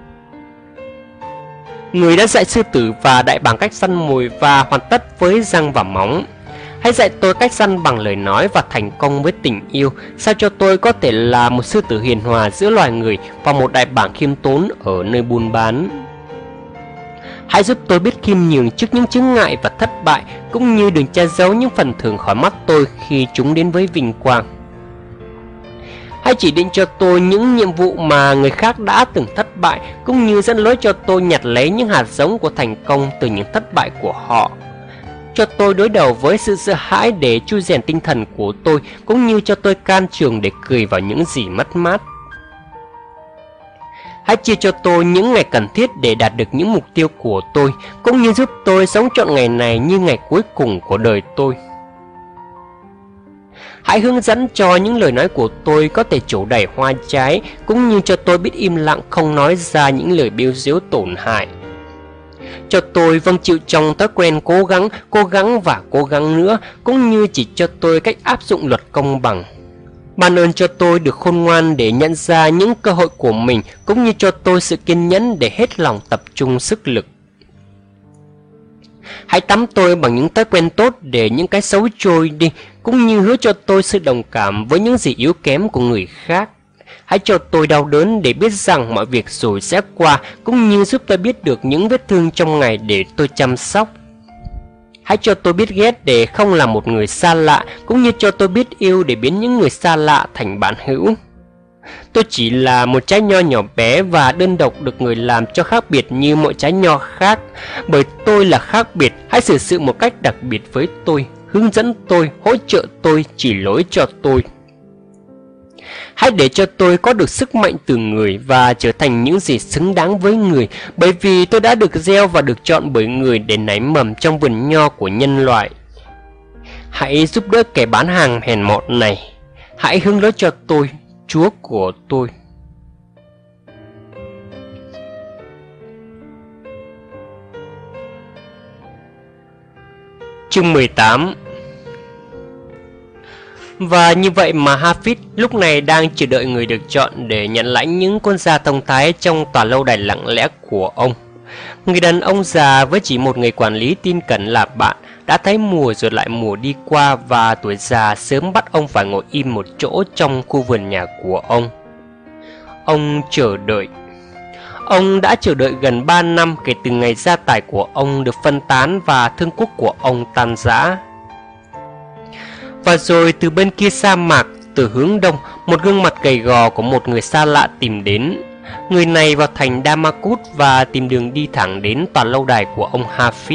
Người đã dạy sư tử và đại bàng cách săn mồi và hoàn tất với răng và móng. Hãy dạy tôi cách săn bằng lời nói và thành công với tình yêu, sao cho tôi có thể là một sư tử hiền hòa giữa loài người và một đại bàng khiêm tốn ở nơi buôn bán. Hãy giúp tôi biết khiêm nhường trước những chướng ngại và thất bại, cũng như đừng che giấu những phần thưởng khỏi mắt tôi khi chúng đến với vinh quang. Hãy chỉ định cho tôi những nhiệm vụ mà người khác đã từng thất bại, cũng như dẫn lối cho tôi nhặt lấy những hạt giống của thành công từ những thất bại của họ. Cho tôi đối đầu với sự sợ hãi để chui rèn tinh thần của tôi, cũng như cho tôi can trường để cười vào những gì mất mát. Hãy chia cho tôi những ngày cần thiết để đạt được những mục tiêu của tôi, cũng như giúp tôi sống trọn ngày này như ngày cuối cùng của đời tôi. Hãy hướng dẫn cho những lời nói của tôi có thể trổ đầy hoa trái, cũng như cho tôi biết im lặng không nói ra những lời bêu diếu tổn hại. Cho tôi vâng chịu trong thói quen cố gắng và cố gắng nữa, cũng như chỉ cho tôi cách áp dụng luật công bằng. Ban ơn cho tôi được khôn ngoan để nhận ra những cơ hội của mình, cũng như cho tôi sự kiên nhẫn để hết lòng tập trung sức lực. Hãy tắm tôi bằng những thói quen tốt để những cái xấu trôi đi, cũng như hứa cho tôi sự đồng cảm với những gì yếu kém của người khác. Hãy cho tôi đau đớn để biết rằng mọi việc rồi sẽ qua, cũng như giúp tôi biết được những vết thương trong ngày để tôi chăm sóc. Hãy cho tôi biết ghét để không là một người xa lạ, cũng như cho tôi biết yêu để biến những người xa lạ thành bạn hữu. Tôi chỉ là một trái nho nhỏ bé và đơn độc được người làm cho khác biệt như mọi trái nho khác. Bởi tôi là khác biệt, hãy xử sự một cách đặc biệt với tôi, hướng dẫn tôi, hỗ trợ tôi, chỉ lối cho tôi. Hãy để cho tôi có được sức mạnh từ người và trở thành những gì xứng đáng với người, bởi vì tôi đã được gieo và được chọn bởi người để nảy mầm trong vườn nho của nhân loại. Hãy giúp đỡ kẻ bán hàng hèn mọn này. Hãy hướng lối cho tôi, Chúa của tôi. Chương 18. Và như vậy mà Hafid lúc này đang chờ đợi người được chọn để nhận lãnh những con da thông thái trong tòa lâu đài lặng lẽ của ông. Người đàn ông già với chỉ một người quản lý tin cẩn là bạn đã thấy mùa rồi lại mùa đi qua, và tuổi già sớm bắt ông phải ngồi im một chỗ trong khu vườn nhà của ông. Ông chờ đợi. Ông đã chờ đợi gần 3 năm kể từ ngày gia tài của ông được phân tán và thương quốc của ông tan rã. Và rồi từ bên kia sa mạc, từ hướng đông, một gương mặt gầy gò của một người xa lạ tìm đến. Người này vào thành Damakut và tìm đường đi thẳng đến tòa lâu đài của ông Hafid.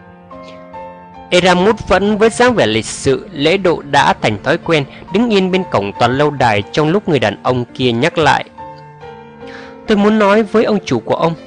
Eramut vẫn với dáng vẻ lịch sự, lễ độ đã thành thói quen, đứng yên bên cổng tòa lâu đài trong lúc người đàn ông kia nhắc lại: "Tôi muốn nói với ông chủ của ông."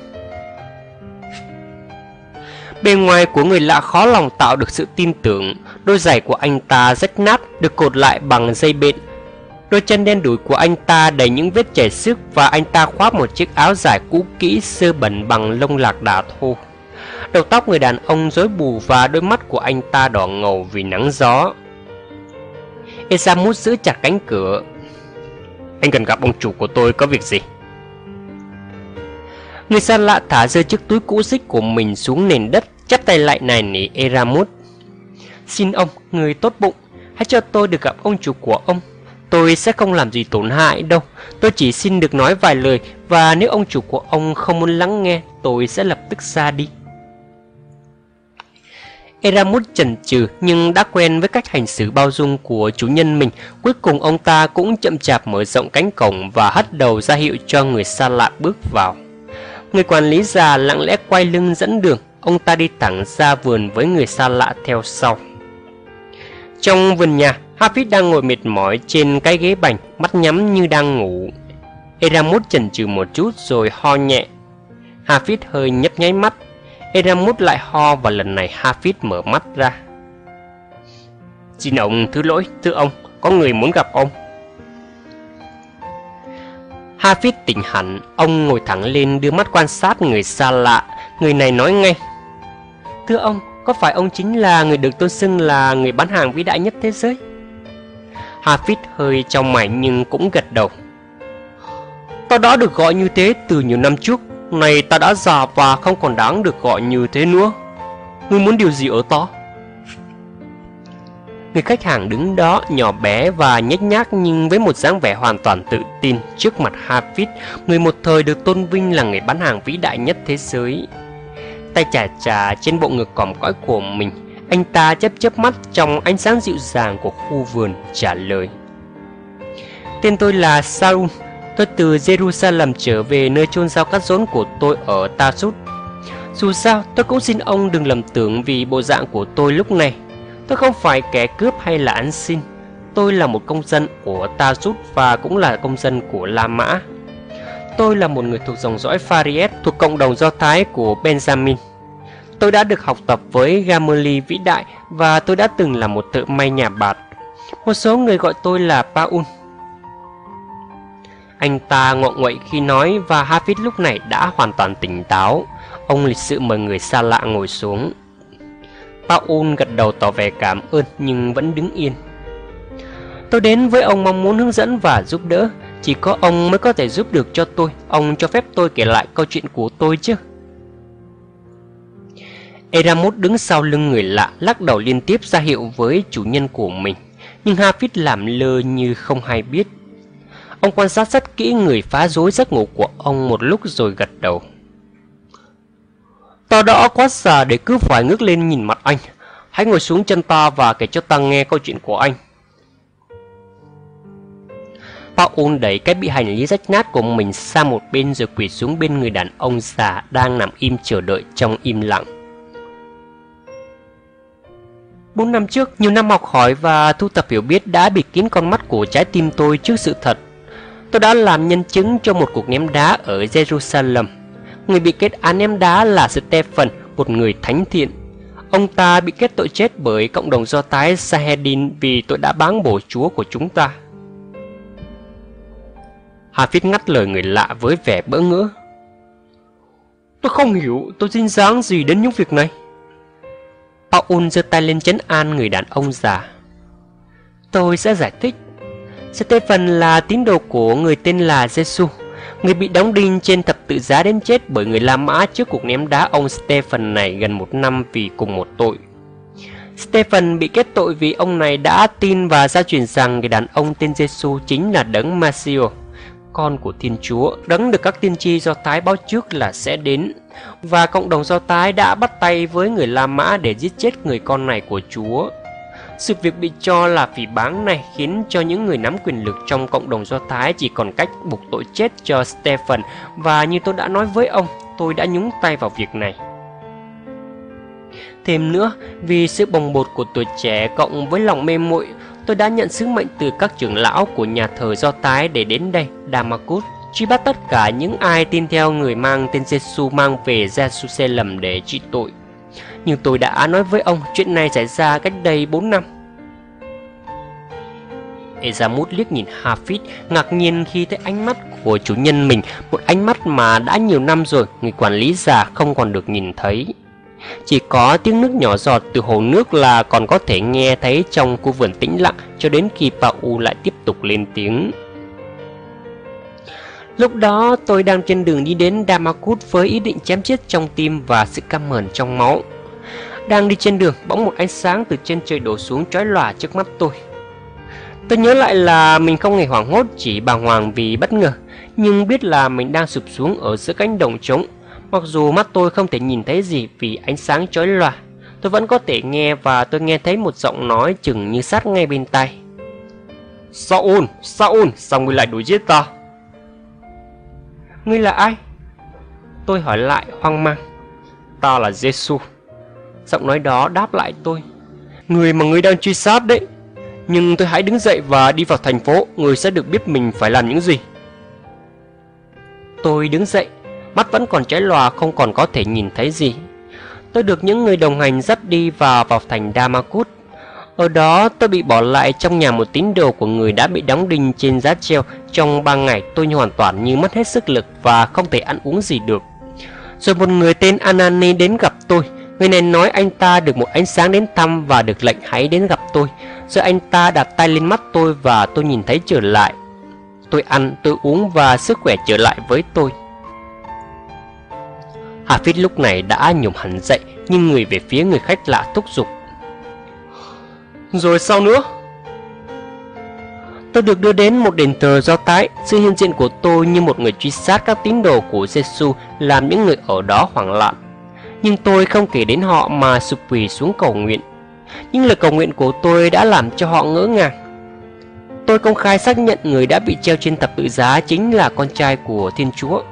Bề ngoài của người lạ khó lòng tạo được sự tin tưởng. Đôi giày của anh ta rách nát, được cột lại bằng dây bện. Đôi chân đen đủi của anh ta đầy những vết chảy xước, và anh ta khoác một chiếc áo dài cũ kỹ sơ bẩn bằng lông lạc đà thô. Đầu tóc người đàn ông rối bù và đôi mắt của anh ta đỏ ngầu vì nắng gió. Esamut giữ chặt cánh cửa. "Anh cần gặp ông chủ của tôi, có việc gì?" Người xa lạ thả rơi chiếc túi cũ xích của mình xuống nền đất, chắp tay lại nài nỉ Eramut: "Xin ông, người tốt bụng, hãy cho tôi được gặp ông chủ của ông. Tôi sẽ không làm gì tổn hại đâu. Tôi chỉ xin được nói vài lời, và nếu ông chủ của ông không muốn lắng nghe, tôi sẽ lập tức ra đi." Eramut chần chừ, nhưng đã quen với cách hành xử bao dung của chủ nhân mình. Cuối cùng ông ta cũng chậm chạp mở rộng cánh cổng và hất đầu ra hiệu cho người xa lạ bước vào. Người quản lý già lặng lẽ quay lưng dẫn đường. Ông ta đi thẳng ra vườn với người xa lạ theo sau. Trong vườn nhà, Hafid đang ngồi mệt mỏi trên cái ghế bành, mắt nhắm như đang ngủ. Eramut chần chừ một chút rồi ho nhẹ. Hafid hơi nhấp nháy mắt. Eramut lại ho, và lần này Hafid mở mắt ra. "Xin ông thứ lỗi, thưa ông, có người muốn gặp ông." Hafid tỉnh hẳn, ông ngồi thẳng lên đưa mắt quan sát người xa lạ. Người này nói ngay: "Thưa ông, có phải ông chính là người được tôn xưng là người bán hàng vĩ đại nhất thế giới?" Hafid hơi chau mày nhưng cũng gật đầu. "Ta đã được gọi như thế từ nhiều năm trước. Này ta đã già và không còn đáng được gọi như thế nữa. Ngươi muốn điều gì ở ta?" Người khách hàng đứng đó nhỏ bé và nhếch nhác, nhưng với một dáng vẻ hoàn toàn tự tin trước mặt Hafid, người một thời được tôn vinh là người bán hàng vĩ đại nhất thế giới. Tay chà chà trên bộ ngực còm cõi của mình, anh ta chớp chớp mắt trong ánh sáng dịu dàng của khu vườn, trả lời: "Tên tôi là Sarun. Tôi từ Jerusalem trở về nơi chôn rau cắt rốn của tôi ở Tasut. Dù sao, tôi cũng xin ông đừng lầm tưởng vì bộ dạng của tôi lúc này. Tôi không phải kẻ cướp hay là ăn xin. Tôi là một công dân của Tasut và cũng là công dân của La Mã. Tôi là một người thuộc dòng dõi Faried, thuộc cộng đồng Do Thái của Benjamin. Tôi đã được học tập với Gamaliel vĩ đại, và tôi đã từng là một thợ may nhà bạt. Một số người gọi tôi là Paul." Anh ta ngọ nguậy khi nói, và Hafid lúc này đã hoàn toàn tỉnh táo. Ông lịch sự mời người xa lạ ngồi xuống. Paul gật đầu tỏ vẻ cảm ơn nhưng vẫn đứng yên. "Tôi đến với ông mong muốn hướng dẫn và giúp đỡ. Chỉ có ông mới có thể giúp được cho tôi. Ông cho phép tôi kể lại câu chuyện của tôi chứ?" Eramut đứng sau lưng người lạ, lắc đầu liên tiếp ra hiệu với chủ nhân của mình, nhưng Hafid làm lơ như không hay biết. Ông quan sát rất kỹ người phá rối giấc ngủ của ông một lúc rồi gật đầu. "Ta đã quá già để cứ phải ngước lên nhìn mặt anh. Hãy ngồi xuống chân ta và kể cho ta nghe câu chuyện của anh." Paul đẩy cái bị hành lý rách nát của mình sang một bên rồi quỳ xuống bên người đàn ông già đang nằm im chờ đợi trong im lặng. 4 năm trước, nhiều năm học hỏi và thu thập hiểu biết đã bịt kín con mắt của trái tim tôi trước sự thật. Tôi đã làm nhân chứng cho một cuộc ném đá ở Jerusalem. Người bị kết án ném đá là Stephen, một người thánh thiện. Ông ta bị kết tội chết bởi cộng đồng Do Thái Sahedin vì tội đã báng bổ Chúa của chúng ta. Hafid ngắt lời người lạ với vẻ bỡ ngỡ. "Tôi không hiểu tôi dính dáng gì đến những việc này." Paul giơ tay lên trấn an người đàn ông già. Tôi sẽ giải thích. Stephen là tín đồ của người tên là Giêsu, người bị đóng đinh trên thập tự giá đến chết bởi người La Mã trước cuộc ném đá ông Stephen này gần 1 năm vì cùng một tội. Stephen bị kết tội vì ông này đã tin và gia truyền rằng người đàn ông tên Giêsu chính là đấng Ma-si-ơ, con của Thiên Chúa, đấng được các tiên tri Do Thái báo trước là sẽ đến, và cộng đồng Do Thái đã bắt tay với người La Mã để giết chết người con này của Chúa. Sự việc bị cho là phỉ báng này khiến cho những người nắm quyền lực trong cộng đồng Do Thái chỉ còn cách buộc tội chết cho Stephen, và như tôi đã nói với ông, tôi đã nhúng tay vào việc này. Thêm nữa, vì sự bồng bột của tuổi trẻ cộng với lòng mê muội, tôi đã nhận sứ mệnh từ các trưởng lão của nhà thờ Do Thái để đến đây, Damascus, truy bắt tất cả những ai tin theo người mang tên Giêsu mang về Jerusalem để trị tội. Nhưng tôi đã nói với ông chuyện này xảy ra cách đây 4 năm. Ezamut liếc nhìn Hafid, ngạc nhiên khi thấy ánh mắt của chủ nhân mình, một ánh mắt mà đã nhiều năm rồi người quản lý già không còn được nhìn thấy. Chỉ có tiếng nước nhỏ giọt từ hồ nước là còn có thể nghe thấy trong khu vườn tĩnh lặng, cho đến khi Paul lại tiếp tục lên tiếng. Lúc đó tôi đang trên đường đi đến Damascus với ý định chém chết trong tim và sự căm hờn trong máu. Đang đi trên đường, bỗng một ánh sáng từ trên trời đổ xuống chói lòa trước mắt tôi. Tôi nhớ lại là mình không hề hoảng hốt, chỉ bàng hoàng vì bất ngờ, nhưng biết là mình đang sụp xuống ở giữa cánh đồng trống. Mặc dù mắt tôi không thể nhìn thấy gì vì ánh sáng chói lòa, tôi vẫn có thể nghe, và tôi nghe thấy một giọng nói chừng như sát ngay bên tai. Saul, Saul, sao ngươi lại đuổi giết ta? Ngươi là ai? Tôi hỏi lại hoang mang. Ta là Giêsu. Giọng nói đó đáp lại tôi. Người mà ngươi đang truy sát đấy. Nhưng tôi hãy đứng dậy và đi vào thành phố, ngươi sẽ được biết mình phải làm những gì. Tôi đứng dậy, mắt vẫn còn cháy lòa, không còn có thể nhìn thấy gì. Tôi được những người đồng hành dắt đi vào thành Damascus. Ở đó tôi bị bỏ lại trong nhà một tín đồ của người đã bị đóng đinh trên giá treo. Trong 3 ngày tôi hoàn toàn như mất hết sức lực và không thể ăn uống gì được. Rồi một người tên Anani đến gặp tôi. Người này nói anh ta được một ánh sáng đến thăm và được lệnh hãy đến gặp tôi. Rồi anh ta đặt tay lên mắt tôi và tôi nhìn thấy trở lại. Tôi ăn, tôi uống và sức khỏe trở lại với tôi. Hafid lúc này đã nhổm hẳn dậy, nhưng người về phía người khách lạ thúc giục. Rồi sao nữa? Tôi được đưa đến một đền thờ Do Thái. Sự hiện diện của tôi như một người truy sát các tín đồ của Giêsu làm những người ở đó hoảng loạn. Nhưng tôi không kể đến họ mà sụp quỳ xuống cầu nguyện. Nhưng lời cầu nguyện của tôi đã làm cho họ ngỡ ngàng. Tôi công khai xác nhận người đã bị treo trên thập tự giá chính là con trai của Thiên Chúa.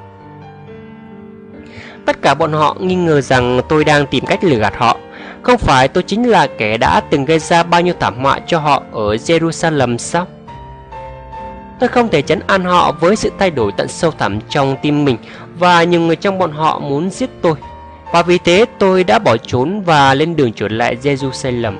Tất cả bọn họ nghi ngờ rằng tôi đang tìm cách lừa gạt họ. Không phải tôi chính là kẻ đã từng gây ra bao nhiêu thảm họa cho họ ở Jerusalem sao? Tôi không thể trấn an họ với sự thay đổi tận sâu thẳm trong tim mình, và nhiều người trong bọn họ muốn giết tôi. Và vì thế tôi đã bỏ trốn và lên đường trở lại Jerusalem.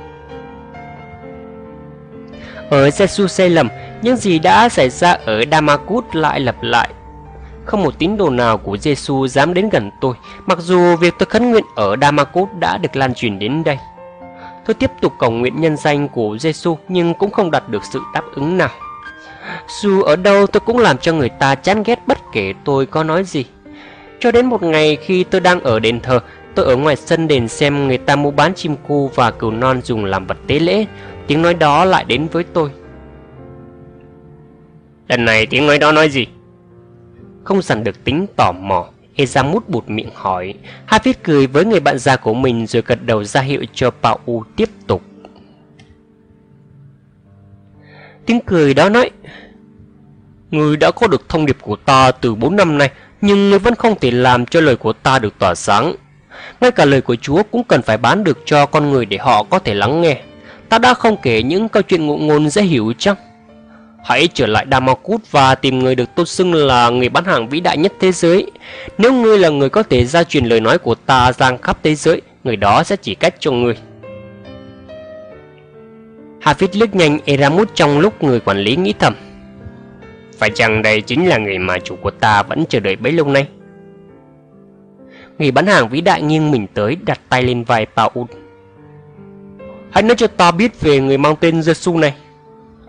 Ở Jerusalem, những gì đã xảy ra ở Damascus lại lặp lại. Không một tín đồ nào của Giêsu dám đến gần tôi, mặc dù việc tôi khấn nguyện ở Damascus đã được lan truyền đến đây. Tôi tiếp tục cầu nguyện nhân danh của Giêsu nhưng cũng không đạt được sự đáp ứng nào. Dù ở đâu tôi cũng làm cho người ta chán ghét bất kể tôi có nói gì. Cho đến một ngày khi tôi đang ở đền thờ, tôi ở ngoài sân đền xem người ta mua bán chim cu và cừu non dùng làm vật tế lễ. Tiếng nói đó lại đến với tôi. Lần này tiếng nói đó nói gì? Không dằn được tính tò mò, Ezamut buột miệng hỏi. Hafid cười với người bạn già của mình rồi gật đầu ra hiệu cho Paul tiếp tục. Tiếng cười đó nói: Ngươi đã có được thông điệp của ta từ 4 năm nay, nhưng ngươi vẫn không thể làm cho lời của ta được tỏa sáng. Ngay cả lời của Chúa cũng cần phải bán được cho con người để họ có thể lắng nghe. Ta đã không kể những câu chuyện ngụ ngôn dễ hiểu chăng? Hãy trở lại Damascus và tìm người được tôn xưng là người bán hàng vĩ đại nhất thế giới. Nếu ngươi là người có thể gia truyền lời nói của ta ra khắp thế giới, người đó sẽ chỉ cách cho ngươi. Hafid liếc nhanh Ezamut trong lúc người quản lý nghĩ thầm: Phải chăng đây chính là người mà chủ của ta vẫn chờ đợi bấy lâu nay? Người bán hàng vĩ đại nghiêng mình tới, đặt tay lên vai Paul. Hãy nói cho ta biết về người mang tên Giêsu này.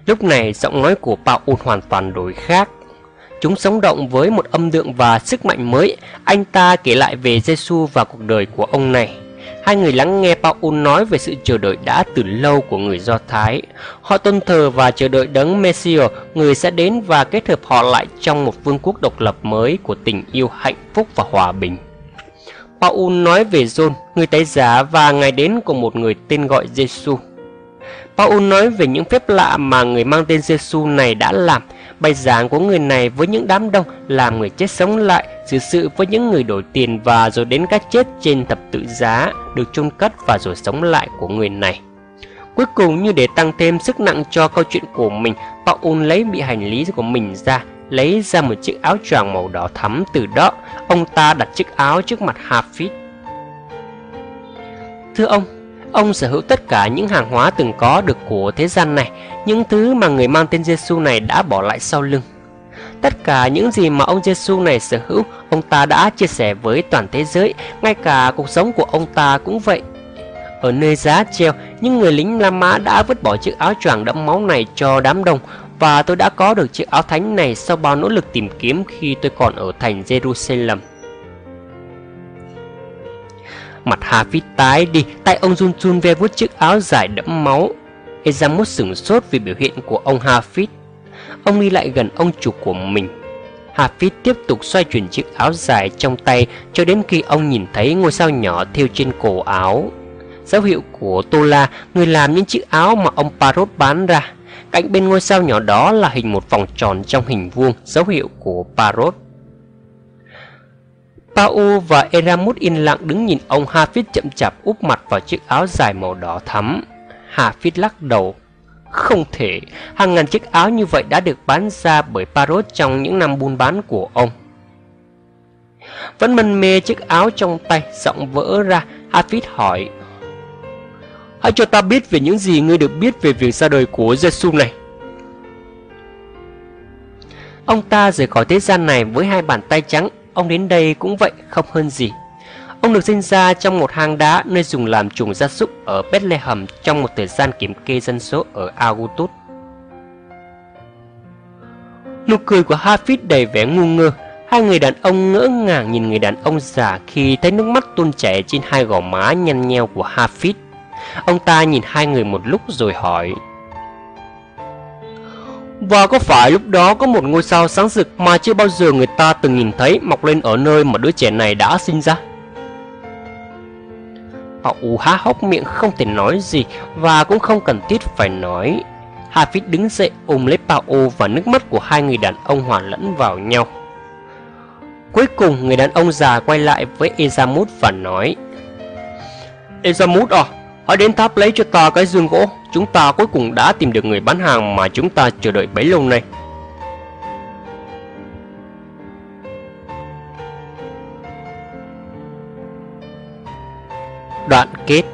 Lúc này giọng nói của Paul hoàn toàn đổi khác. Chúng sống động với một âm lượng và sức mạnh mới. Anh ta kể lại về Giêsu và cuộc đời của ông này. Hai người lắng nghe Paul nói về sự chờ đợi đã từ lâu của người Do Thái. Họ tôn thờ và chờ đợi đấng Messiah, người sẽ đến và kết hợp họ lại trong một vương quốc độc lập mới của tình yêu, hạnh phúc và hòa bình. Paul nói về John, người tái giá, và ngày đến của một người tên gọi Giêsu. Paul nói về những phép lạ mà người mang tên Giêsu này đã làm, bài giảng của người này với những đám đông, làm người chết sống lại, xử sự với những người đổi tiền, và rồi đến cái chết trên thập tự giá, được chôn cất và rồi sống lại của người này. Cuối cùng, như để tăng thêm sức nặng cho câu chuyện của mình, Paul lấy bị hành lý của mình ra, lấy ra một chiếc áo choàng màu đỏ thắm. Từ đó, ông ta đặt chiếc áo trước mặt Hafid. Thưa ông sở hữu tất cả những hàng hóa từng có được của thế gian này, những thứ mà người mang tên Giêsu này đã bỏ lại sau lưng. Tất cả những gì mà ông Giêsu này sở hữu, ông ta đã chia sẻ với toàn thế giới, ngay cả cuộc sống của ông ta cũng vậy. Ở nơi giá treo, những người lính La Mã đã vứt bỏ chiếc áo choàng đẫm máu này cho đám đông, và tôi đã có được chiếc áo thánh này sau bao nỗ lực tìm kiếm khi tôi còn ở thành Jerusalem. Mặt Hafid tái đi, tay ông run run ve vuốt chiếc áo dài đẫm máu. Ezamus sửng sốt vì biểu hiện của ông Hafid. Ông đi lại gần ông chủ của mình. Hafid tiếp tục xoay chuyển chiếc áo dài trong tay cho đến khi ông nhìn thấy ngôi sao nhỏ thêu trên cổ áo, dấu hiệu của Tola, người làm những chiếc áo mà ông Parrot bán ra. Cạnh bên ngôi sao nhỏ đó là hình một vòng tròn trong hình vuông, dấu hiệu của Parrot. Paul và Eramut yên lặng đứng nhìn ông Hafid chậm chạp úp mặt vào chiếc áo dài màu đỏ thắm. Hafid lắc đầu. Không thể, hàng ngàn chiếc áo như vậy đã được bán ra bởi Parrot trong những năm buôn bán của ông. Vẫn mân mê chiếc áo trong tay, giọng vỡ ra, Hafid hỏi: Hãy cho ta biết về những gì ngươi được biết về việc ra đời của Giêsu này. Ông ta rời khỏi thế gian này với hai bàn tay trắng. Ông đến đây cũng vậy, không hơn gì. Ông được sinh ra trong một hang đá nơi dùng làm chuồng gia súc ở Bethlehem trong một thời gian kiểm kê dân số ở Augustus. Nụ cười của Hafid đầy vẻ ngu ngơ. Hai người đàn ông ngỡ ngàng nhìn người đàn ông già khi thấy nước mắt tuôn chảy trên hai gò má nhăn nheo của Hafid. Ông ta nhìn hai người một lúc rồi hỏi: Và có phải lúc đó có một ngôi sao sáng rực mà chưa bao giờ người ta từng nhìn thấy mọc lên ở nơi mà đứa trẻ này đã sinh ra? Paul há hốc miệng không thể nói gì, và cũng không cần thiết phải nói. Hafid đứng dậy ôm lấy Paul, và nước mắt của hai người đàn ông hòa lẫn vào nhau. Cuối cùng người đàn ông già quay lại với Ezamus và nói: Ezamus à, hãy đến tháp lấy cho ta cái giường gỗ. Chúng ta cuối cùng đã tìm được người bán hàng mà chúng ta chờ đợi bấy lâu nay. Đoạn kết.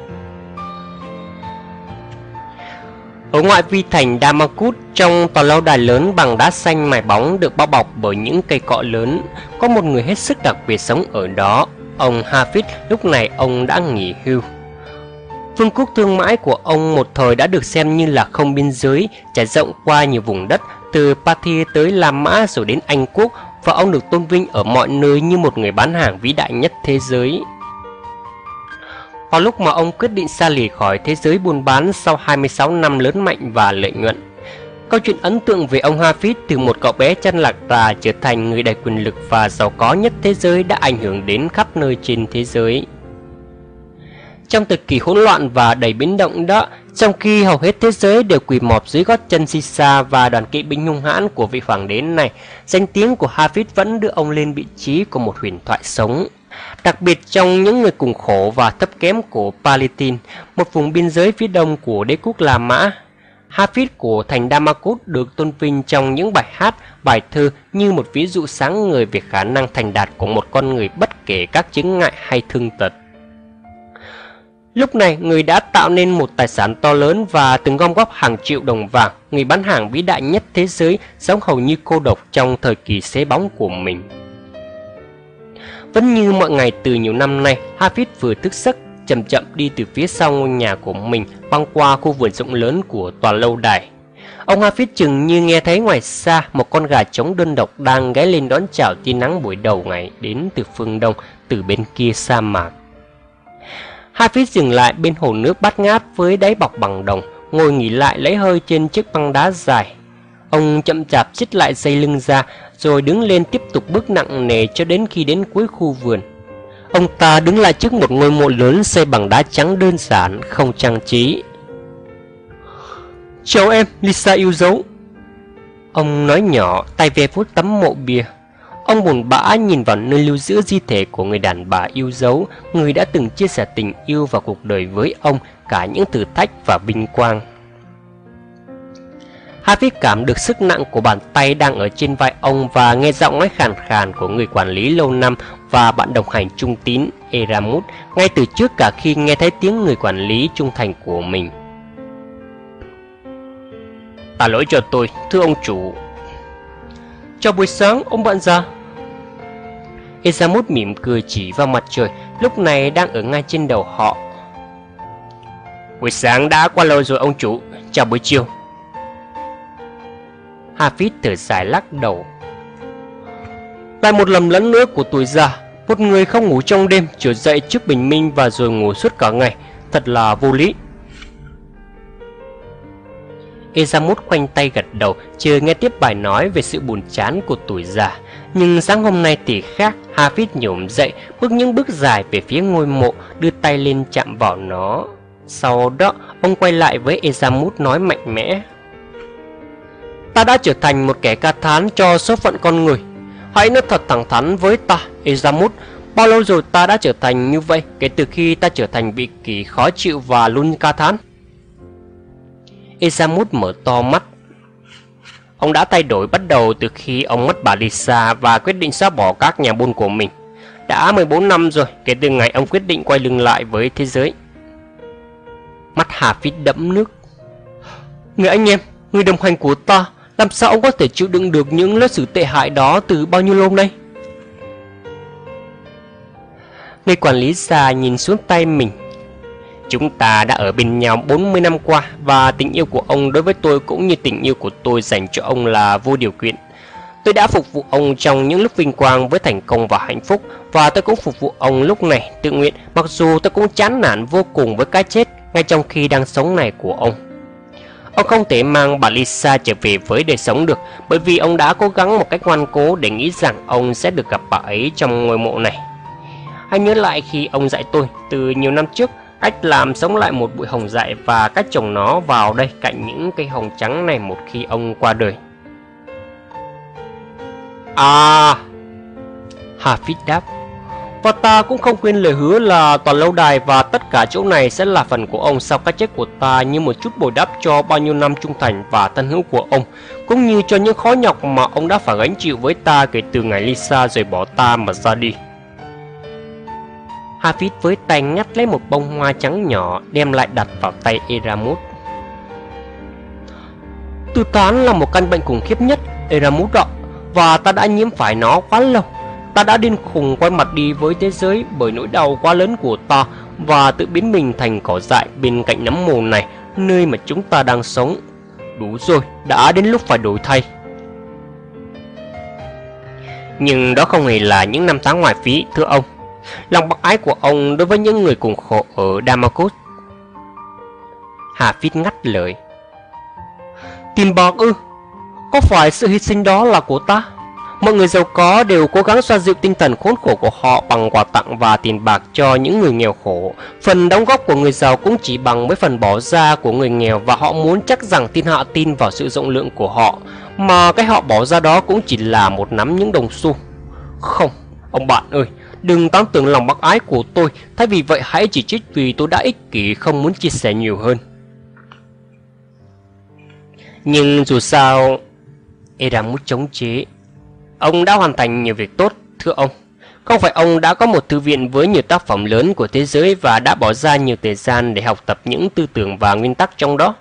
Ở ngoại vi thành Damascus, trong tòa lâu đài lớn bằng đá xanh mài bóng được bao bọc bởi những cây cọ lớn, có một người hết sức đặc biệt sống ở đó. Ông Hafid. Lúc này ông đã nghỉ hưu. Vương quốc thương mại của ông một thời đã được xem như là không biên giới, trải rộng qua nhiều vùng đất, từ Parthia tới La Mã rồi đến Anh Quốc, và ông được tôn vinh ở mọi nơi như một người bán hàng vĩ đại nhất thế giới. Vào lúc mà ông quyết định xa lìa khỏi thế giới buôn bán sau 26 năm lớn mạnh và lợi nhuận, câu chuyện ấn tượng về ông Hafid từ một cậu bé chân lạc đà trở thành người đầy quyền lực và giàu có nhất thế giới đã ảnh hưởng đến khắp nơi trên thế giới. Trong thời kỳ hỗn loạn và đầy biến động đó, trong khi hầu hết thế giới đều quỳ mọp dưới gót chân Caesar và đoàn kỵ binh hung hãn của vị hoàng đế này, danh tiếng của Hafid vẫn đưa ông lên vị trí của một huyền thoại sống. Đặc biệt trong những người cùng khổ và thấp kém của Palestine, một vùng biên giới phía đông của đế quốc La Mã, Hafid của thành Damascus được tôn vinh trong những bài hát, bài thơ như một ví dụ sáng ngời về khả năng thành đạt của một con người bất kể các chướng ngại hay thương tật. Lúc này, người đã tạo nên một tài sản to lớn và từng gom góp hàng triệu đồng vàng, người bán hàng vĩ đại nhất thế giới, sống hầu như cô độc trong thời kỳ xế bóng của mình. Vẫn như mọi ngày từ nhiều năm nay, Hafid vừa thức giấc, chậm chậm đi từ phía sau ngôi nhà của mình băng qua khu vườn rộng lớn của tòa lâu đài. Ông Hafid chừng như nghe thấy ngoài xa một con gà trống đơn độc đang gáy lên đón chào tia nắng buổi đầu ngày đến từ phương đông, từ bên kia sa mạc. Hafid dừng lại bên hồ nước bát ngát với đáy bọc bằng đồng, ngồi nghỉ lại lấy hơi trên chiếc băng đá dài. Ông chậm chạp xích lại dây lưng ra, rồi đứng lên tiếp tục bước nặng nề cho đến khi đến cuối khu vườn. Ông ta đứng lại trước một ngôi mộ lớn xây bằng đá trắng đơn giản, không trang trí. "Chào em, Lisa yêu dấu." Ông nói nhỏ, tay ve vuốt tấm mộ bia. Ông buồn bã nhìn vào nơi lưu giữ di thể của người đàn bà yêu dấu, người đã từng chia sẻ tình yêu và cuộc đời với ông, cả những thử thách và vinh quang. Hafid cảm được sức nặng của bàn tay đang ở trên vai ông và nghe giọng nói khàn khàn của người quản lý lâu năm và bạn đồng hành trung tín Eramut ngay từ trước cả khi nghe thấy tiếng người quản lý trung thành của mình. "Ta lỗi cho tôi, thưa ông chủ." "Chào buổi sáng, ông bạn già." Eramut mỉm cười chỉ vào mặt trời lúc này đang ở ngay trên đầu họ. "Buổi sáng đã qua lâu rồi ông chủ, chào buổi chiều." Hafid thở dài lắc đầu. "Lại một lầm lẫn nữa của tuổi già, một người không ngủ trong đêm, trở dậy trước bình minh và rồi ngủ suốt cả ngày, thật là vô lý." Eramut khoanh tay gật đầu, chờ nghe tiếp bài nói về sự buồn chán của tuổi già. Nhưng sáng hôm nay thì khác. Hafid nhổm dậy, bước những bước dài về phía ngôi mộ, đưa tay lên chạm vào nó. Sau đó, ông quay lại với Eramut nói mạnh mẽ: "Ta đã trở thành một kẻ ca thán cho số phận con người. Hãy nói thật thẳng thắn với ta, Eramut, bao lâu rồi ta đã trở thành như vậy kể từ khi ta trở thành vị kỷ khó chịu và luôn ca thán?" Eramut mở to mắt. Ông đã thay đổi bắt đầu từ khi ông mất bà Lisa và quyết định xóa bỏ các nhà buôn của mình. Đã 14 năm rồi kể từ ngày ông quyết định quay lưng lại với thế giới. Mắt Hafid đẫm nước. "Người anh em, người đồng hành của ta, làm sao ông có thể chịu đựng được những đối xử tệ hại đó từ bao nhiêu lâu nay?" Người quản lý già nhìn xuống tay mình. "Chúng ta đã ở bên nhau 40 năm qua và tình yêu của ông đối với tôi cũng như tình yêu của tôi dành cho ông là vô điều kiện. Tôi đã phục vụ ông trong những lúc vinh quang với thành công và hạnh phúc, và tôi cũng phục vụ ông lúc này tự nguyện, mặc dù tôi cũng chán nản vô cùng với cái chết ngay trong khi đang sống này của ông. Ông không thể mang bà Lisa trở về với đời sống được, bởi vì ông đã cố gắng một cách ngoan cố để nghĩ rằng ông sẽ được gặp bà ấy trong ngôi mộ này. Hãy nhớ lại khi ông dạy tôi từ nhiều năm trước cách làm sống lại một bụi hồng dại và cách trồng nó vào đây cạnh những cây hồng trắng này một khi ông qua đời." "À," Hafid đáp, "và ta cũng không quên lời hứa là tòa lâu đài và tất cả chỗ này sẽ là phần của ông sau cái chết của ta, như một chút bồi đắp cho bao nhiêu năm trung thành và thân hữu của ông, cũng như cho những khó nhọc mà ông đã phải gánh chịu với ta kể từ ngày Lisa rời bỏ ta mà ra đi." Hafid với tay ngắt lấy một bông hoa trắng nhỏ, đem lại đặt vào tay Eramut. "Tư tán là một căn bệnh khủng khiếp nhất, Eramut ạ, và ta đã nhiễm phải nó quá lâu. Ta đã điên khùng quay mặt đi với thế giới bởi nỗi đau quá lớn của ta và tự biến mình thành cỏ dại bên cạnh nấm mồ này, nơi mà chúng ta đang sống. Đủ rồi, đã đến lúc phải đổi thay." "Nhưng đó không hề là những năm tháng hoài phí, thưa ông. Lòng bác ái của ông đối với những người cùng khổ ở Damascus." Hafid ngắt lời. "Tiền bạc ư? Có phải sự hy sinh đó là của ta? Mọi người giàu có đều cố gắng xoa dịu tinh thần khốn khổ của họ bằng quà tặng và tiền bạc cho những người nghèo khổ. Phần đóng góp của người giàu cũng chỉ bằng với phần bỏ ra của người nghèo, và họ muốn chắc rằng thiên hạ tin vào sự rộng lượng của họ, mà cái họ bỏ ra đó cũng chỉ là một nắm những đồng xu. Không, ông bạn ơi, đừng tán tưởng lòng bác ái của tôi, thay vì vậy hãy chỉ trích vì tôi đã ích kỷ không muốn chia sẻ nhiều hơn." "Nhưng dù sao," Eramut chống chế, "ông đã hoàn thành nhiều việc tốt, thưa ông. Không phải ông đã có một thư viện với nhiều tác phẩm lớn của thế giới và đã bỏ ra nhiều thời gian để học tập những tư tưởng và nguyên tắc trong đó?"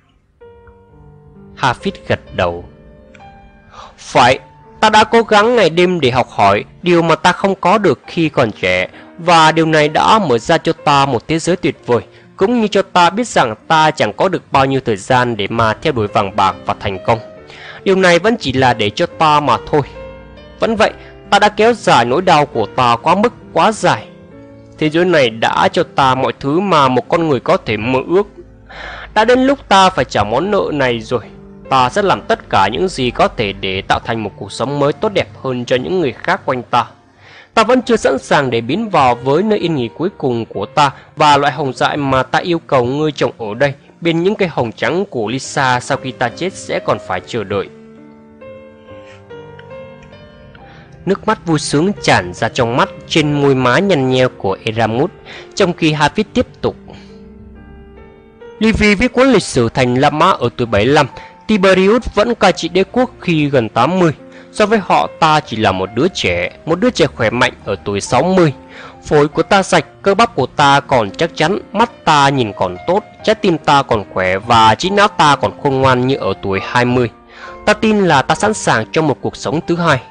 Hafid gật đầu. "Phải, ta đã cố gắng ngày đêm để học hỏi điều mà ta không có được khi còn trẻ, và điều này đã mở ra cho ta một thế giới tuyệt vời, cũng như cho ta biết rằng ta chẳng có được bao nhiêu thời gian để mà theo đuổi vàng bạc và thành công. Điều này vẫn chỉ là để cho ta mà thôi. Vẫn vậy, ta đã kéo dài nỗi đau của ta quá mức quá dài. Thế giới này đã cho ta mọi thứ mà một con người có thể mơ ước. Đã đến lúc ta phải trả món nợ này rồi. Ta sẽ làm tất cả những gì có thể để tạo thành một cuộc sống mới tốt đẹp hơn cho những người khác quanh ta. Ta vẫn chưa sẵn sàng để biến vào với nơi yên nghỉ cuối cùng của ta, và loại hồng dại mà ta yêu cầu ngươi trồng ở đây bên những cây hồng trắng của Lisa sau khi ta chết sẽ còn phải chờ đợi. Nước mắt vui sướng tràn ra trong mắt trên môi má nhăn nheo của Eramus, trong khi Hafid tiếp tục. Livy viết cuốn lịch sử thành La Mã ở tuổi 75, Tiberius vẫn cai trị đế quốc khi gần 80. So với họ, ta chỉ là một đứa trẻ khỏe mạnh ở tuổi 60. Phổi của ta sạch, cơ bắp của ta còn chắc chắn, mắt ta nhìn còn tốt, trái tim ta còn khỏe và trí não ta còn khôn ngoan như ở tuổi 20. Ta tin là ta sẵn sàng cho một cuộc sống thứ hai.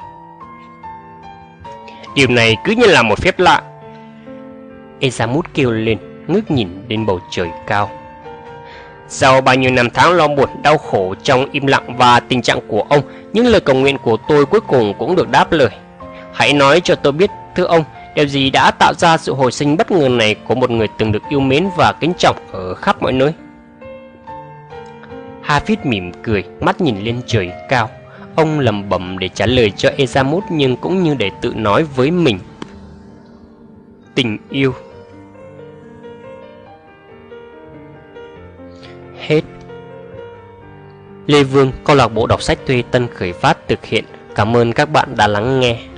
Điều này cứ như là một phép lạ, Eramus kêu lên, ngước nhìn lên bầu trời cao. Sau bao nhiêu năm tháng lo buồn đau khổ trong im lặng và tình trạng của ông, những lời cầu nguyện của tôi cuối cùng cũng được đáp lời. Hãy nói cho tôi biết, thưa ông, điều gì đã tạo ra sự hồi sinh bất ngờ này của một người từng được yêu mến và kính trọng ở khắp mọi nơi? Hafid mỉm cười, mắt nhìn lên trời cao. Ông lẩm bẩm để trả lời cho Eramus, nhưng cũng như để tự nói với mình. Tình yêu. Hết. Lê Vương, câu lạc bộ đọc sách Thuê Tân khởi phát thực hiện. Cảm ơn các bạn đã lắng nghe.